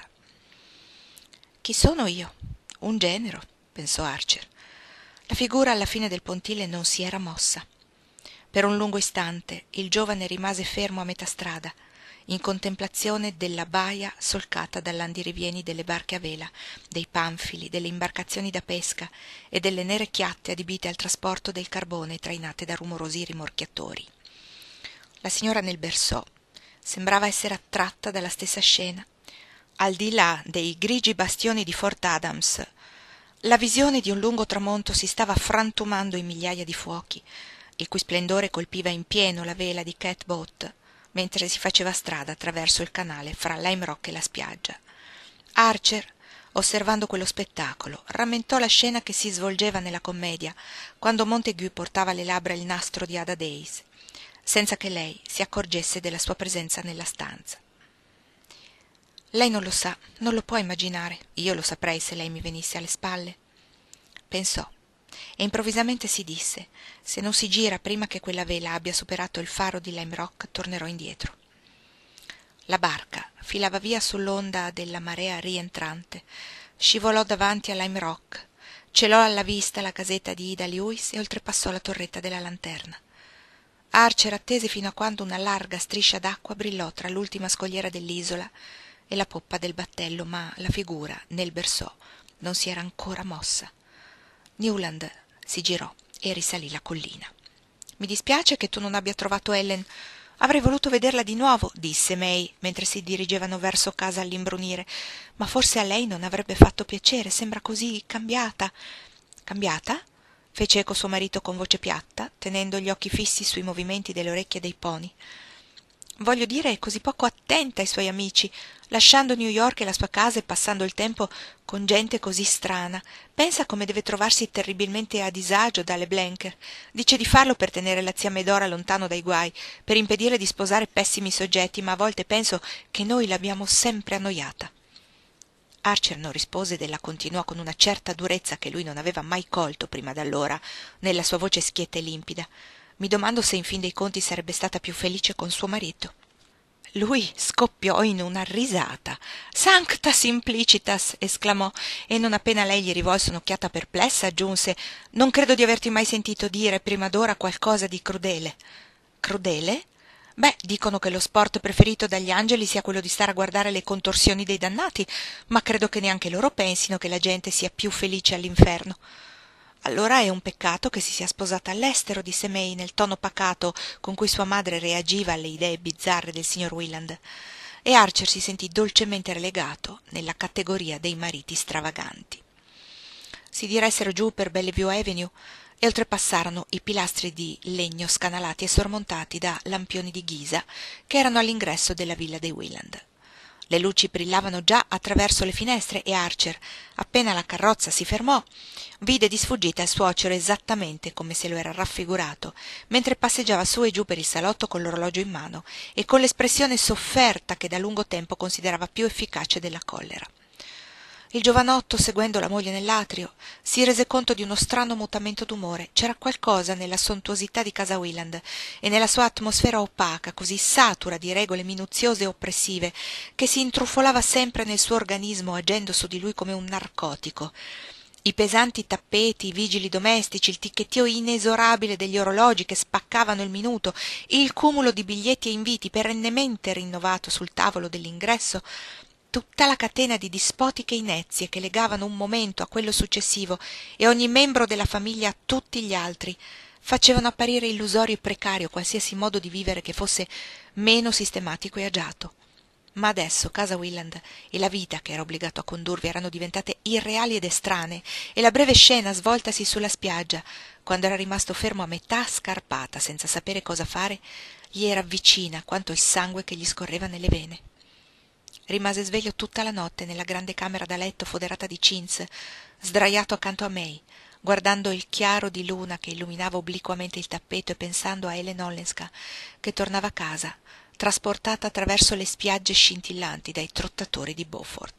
«Chi sono io? Un genero», pensò Archer. La figura alla fine del pontile non si era mossa. Per un lungo istante il giovane rimase fermo a metà strada, in contemplazione della baia solcata dall'andirivieni delle barche a vela, dei panfili, delle imbarcazioni da pesca e delle nere chiatte adibite al trasporto del carbone trainate da rumorosi rimorchiatori. La signora nel berceau sembrava essere attratta dalla stessa scena. Al di là dei grigi bastioni di Fort Adams, la visione di un lungo tramonto si stava frantumando in migliaia di fuochi, il cui splendore colpiva in pieno la vela di Cat Boat, mentre si faceva strada attraverso il canale fra Lime Rock e la spiaggia. Archer, osservando quello spettacolo, rammentò la scena che si svolgeva nella commedia, quando Montague portava alle labbra il nastro di Ada Days, senza che lei si accorgesse della sua presenza nella stanza. «Lei non lo sa, non lo può immaginare. Io lo saprei se lei mi venisse alle spalle», pensò, e improvvisamente si disse: «Se non si gira prima che quella vela abbia superato il faro di Lime Rock, tornerò indietro». La barca filava via sull'onda della marea rientrante, scivolò davanti a Lime Rock, celò alla vista la casetta di Ida Lewis e oltrepassò la torretta della lanterna. Archer attese fino a quando una larga striscia d'acqua brillò tra l'ultima scogliera dell'isola e la poppa del battello, ma la figura nel bersò non si era ancora mossa. Newland si girò e risalì la collina. «Mi dispiace che tu non abbia trovato Ellen. Avrei voluto vederla di nuovo», disse May mentre si dirigevano verso casa all'imbrunire, «ma forse a lei non avrebbe fatto piacere. Sembra così cambiata». «Cambiata?» fece eco suo marito con voce piatta, tenendo gli occhi fissi sui movimenti delle orecchie dei pony. «Voglio dire, così poco attenta ai suoi amici, lasciando New York e la sua casa e passando il tempo con gente così strana. Pensa come deve trovarsi terribilmente a disagio dalle Blenker. Dice di farlo per tenere la zia Medora lontano dai guai, per impedirle di sposare pessimi soggetti, ma a volte penso che noi l'abbiamo sempre annoiata». Archer non rispose ed ella continuò con una certa durezza che lui non aveva mai colto prima d'allora nella sua voce schietta e limpida. «Mi domando se in fin dei conti sarebbe stata più felice con suo marito». Lui scoppiò in una risata. «Sancta simplicitas!» esclamò, e non appena lei gli rivolse un'occhiata perplessa aggiunse: «Non credo di averti mai sentito dire prima d'ora qualcosa di crudele». «Crudele?» «Beh, dicono che lo sport preferito dagli angeli sia quello di stare a guardare le contorsioni dei dannati, ma credo che neanche loro pensino che la gente sia più felice all'inferno». «Allora è un peccato che si sia sposata all'estero», disse May nel tono pacato con cui sua madre reagiva alle idee bizzarre del signor Willand, e Archer si sentì dolcemente relegato nella categoria dei mariti stravaganti. Si diressero giù per Bellevue Avenue e oltrepassarono i pilastri di legno scanalati e sormontati da lampioni di ghisa che erano all'ingresso della villa dei Willand. Le luci brillavano già attraverso le finestre e Archer, appena la carrozza si fermò, vide di sfuggita il suocero esattamente come se lo era raffigurato, mentre passeggiava su e giù per il salotto con l'orologio in mano e con l'espressione sofferta che da lungo tempo considerava più efficace della collera. Il giovanotto, seguendo la moglie nell'atrio, si rese conto di uno strano mutamento d'umore. C'era qualcosa nella sontuosità di casa Willand e nella sua atmosfera opaca, così satura di regole minuziose e oppressive, che si intrufolava sempre nel suo organismo, agendo su di lui come un narcotico. I pesanti tappeti, i vigili domestici, il ticchettio inesorabile degli orologi che spaccavano il minuto, il cumulo di biglietti e inviti perennemente rinnovato sul tavolo dell'ingresso, tutta la catena di dispotiche inezie che legavano un momento a quello successivo e ogni membro della famiglia a tutti gli altri, facevano apparire illusorio e precario qualsiasi modo di vivere che fosse meno sistematico e agiato. Ma adesso casa Willand e la vita che era obbligato a condurvi erano diventate irreali ed estranee, e la breve scena svoltasi sulla spiaggia, quando era rimasto fermo a metà scarpata senza sapere cosa fare, gli era vicina quanto il sangue che gli scorreva nelle vene. Rimase sveglio tutta la notte nella grande camera da letto foderata di chintz, sdraiato accanto a May, guardando il chiaro di luna che illuminava obliquamente il tappeto e pensando a Ellen Olenska, che tornava a casa, trasportata attraverso le spiagge scintillanti dai trottatori di Beaufort.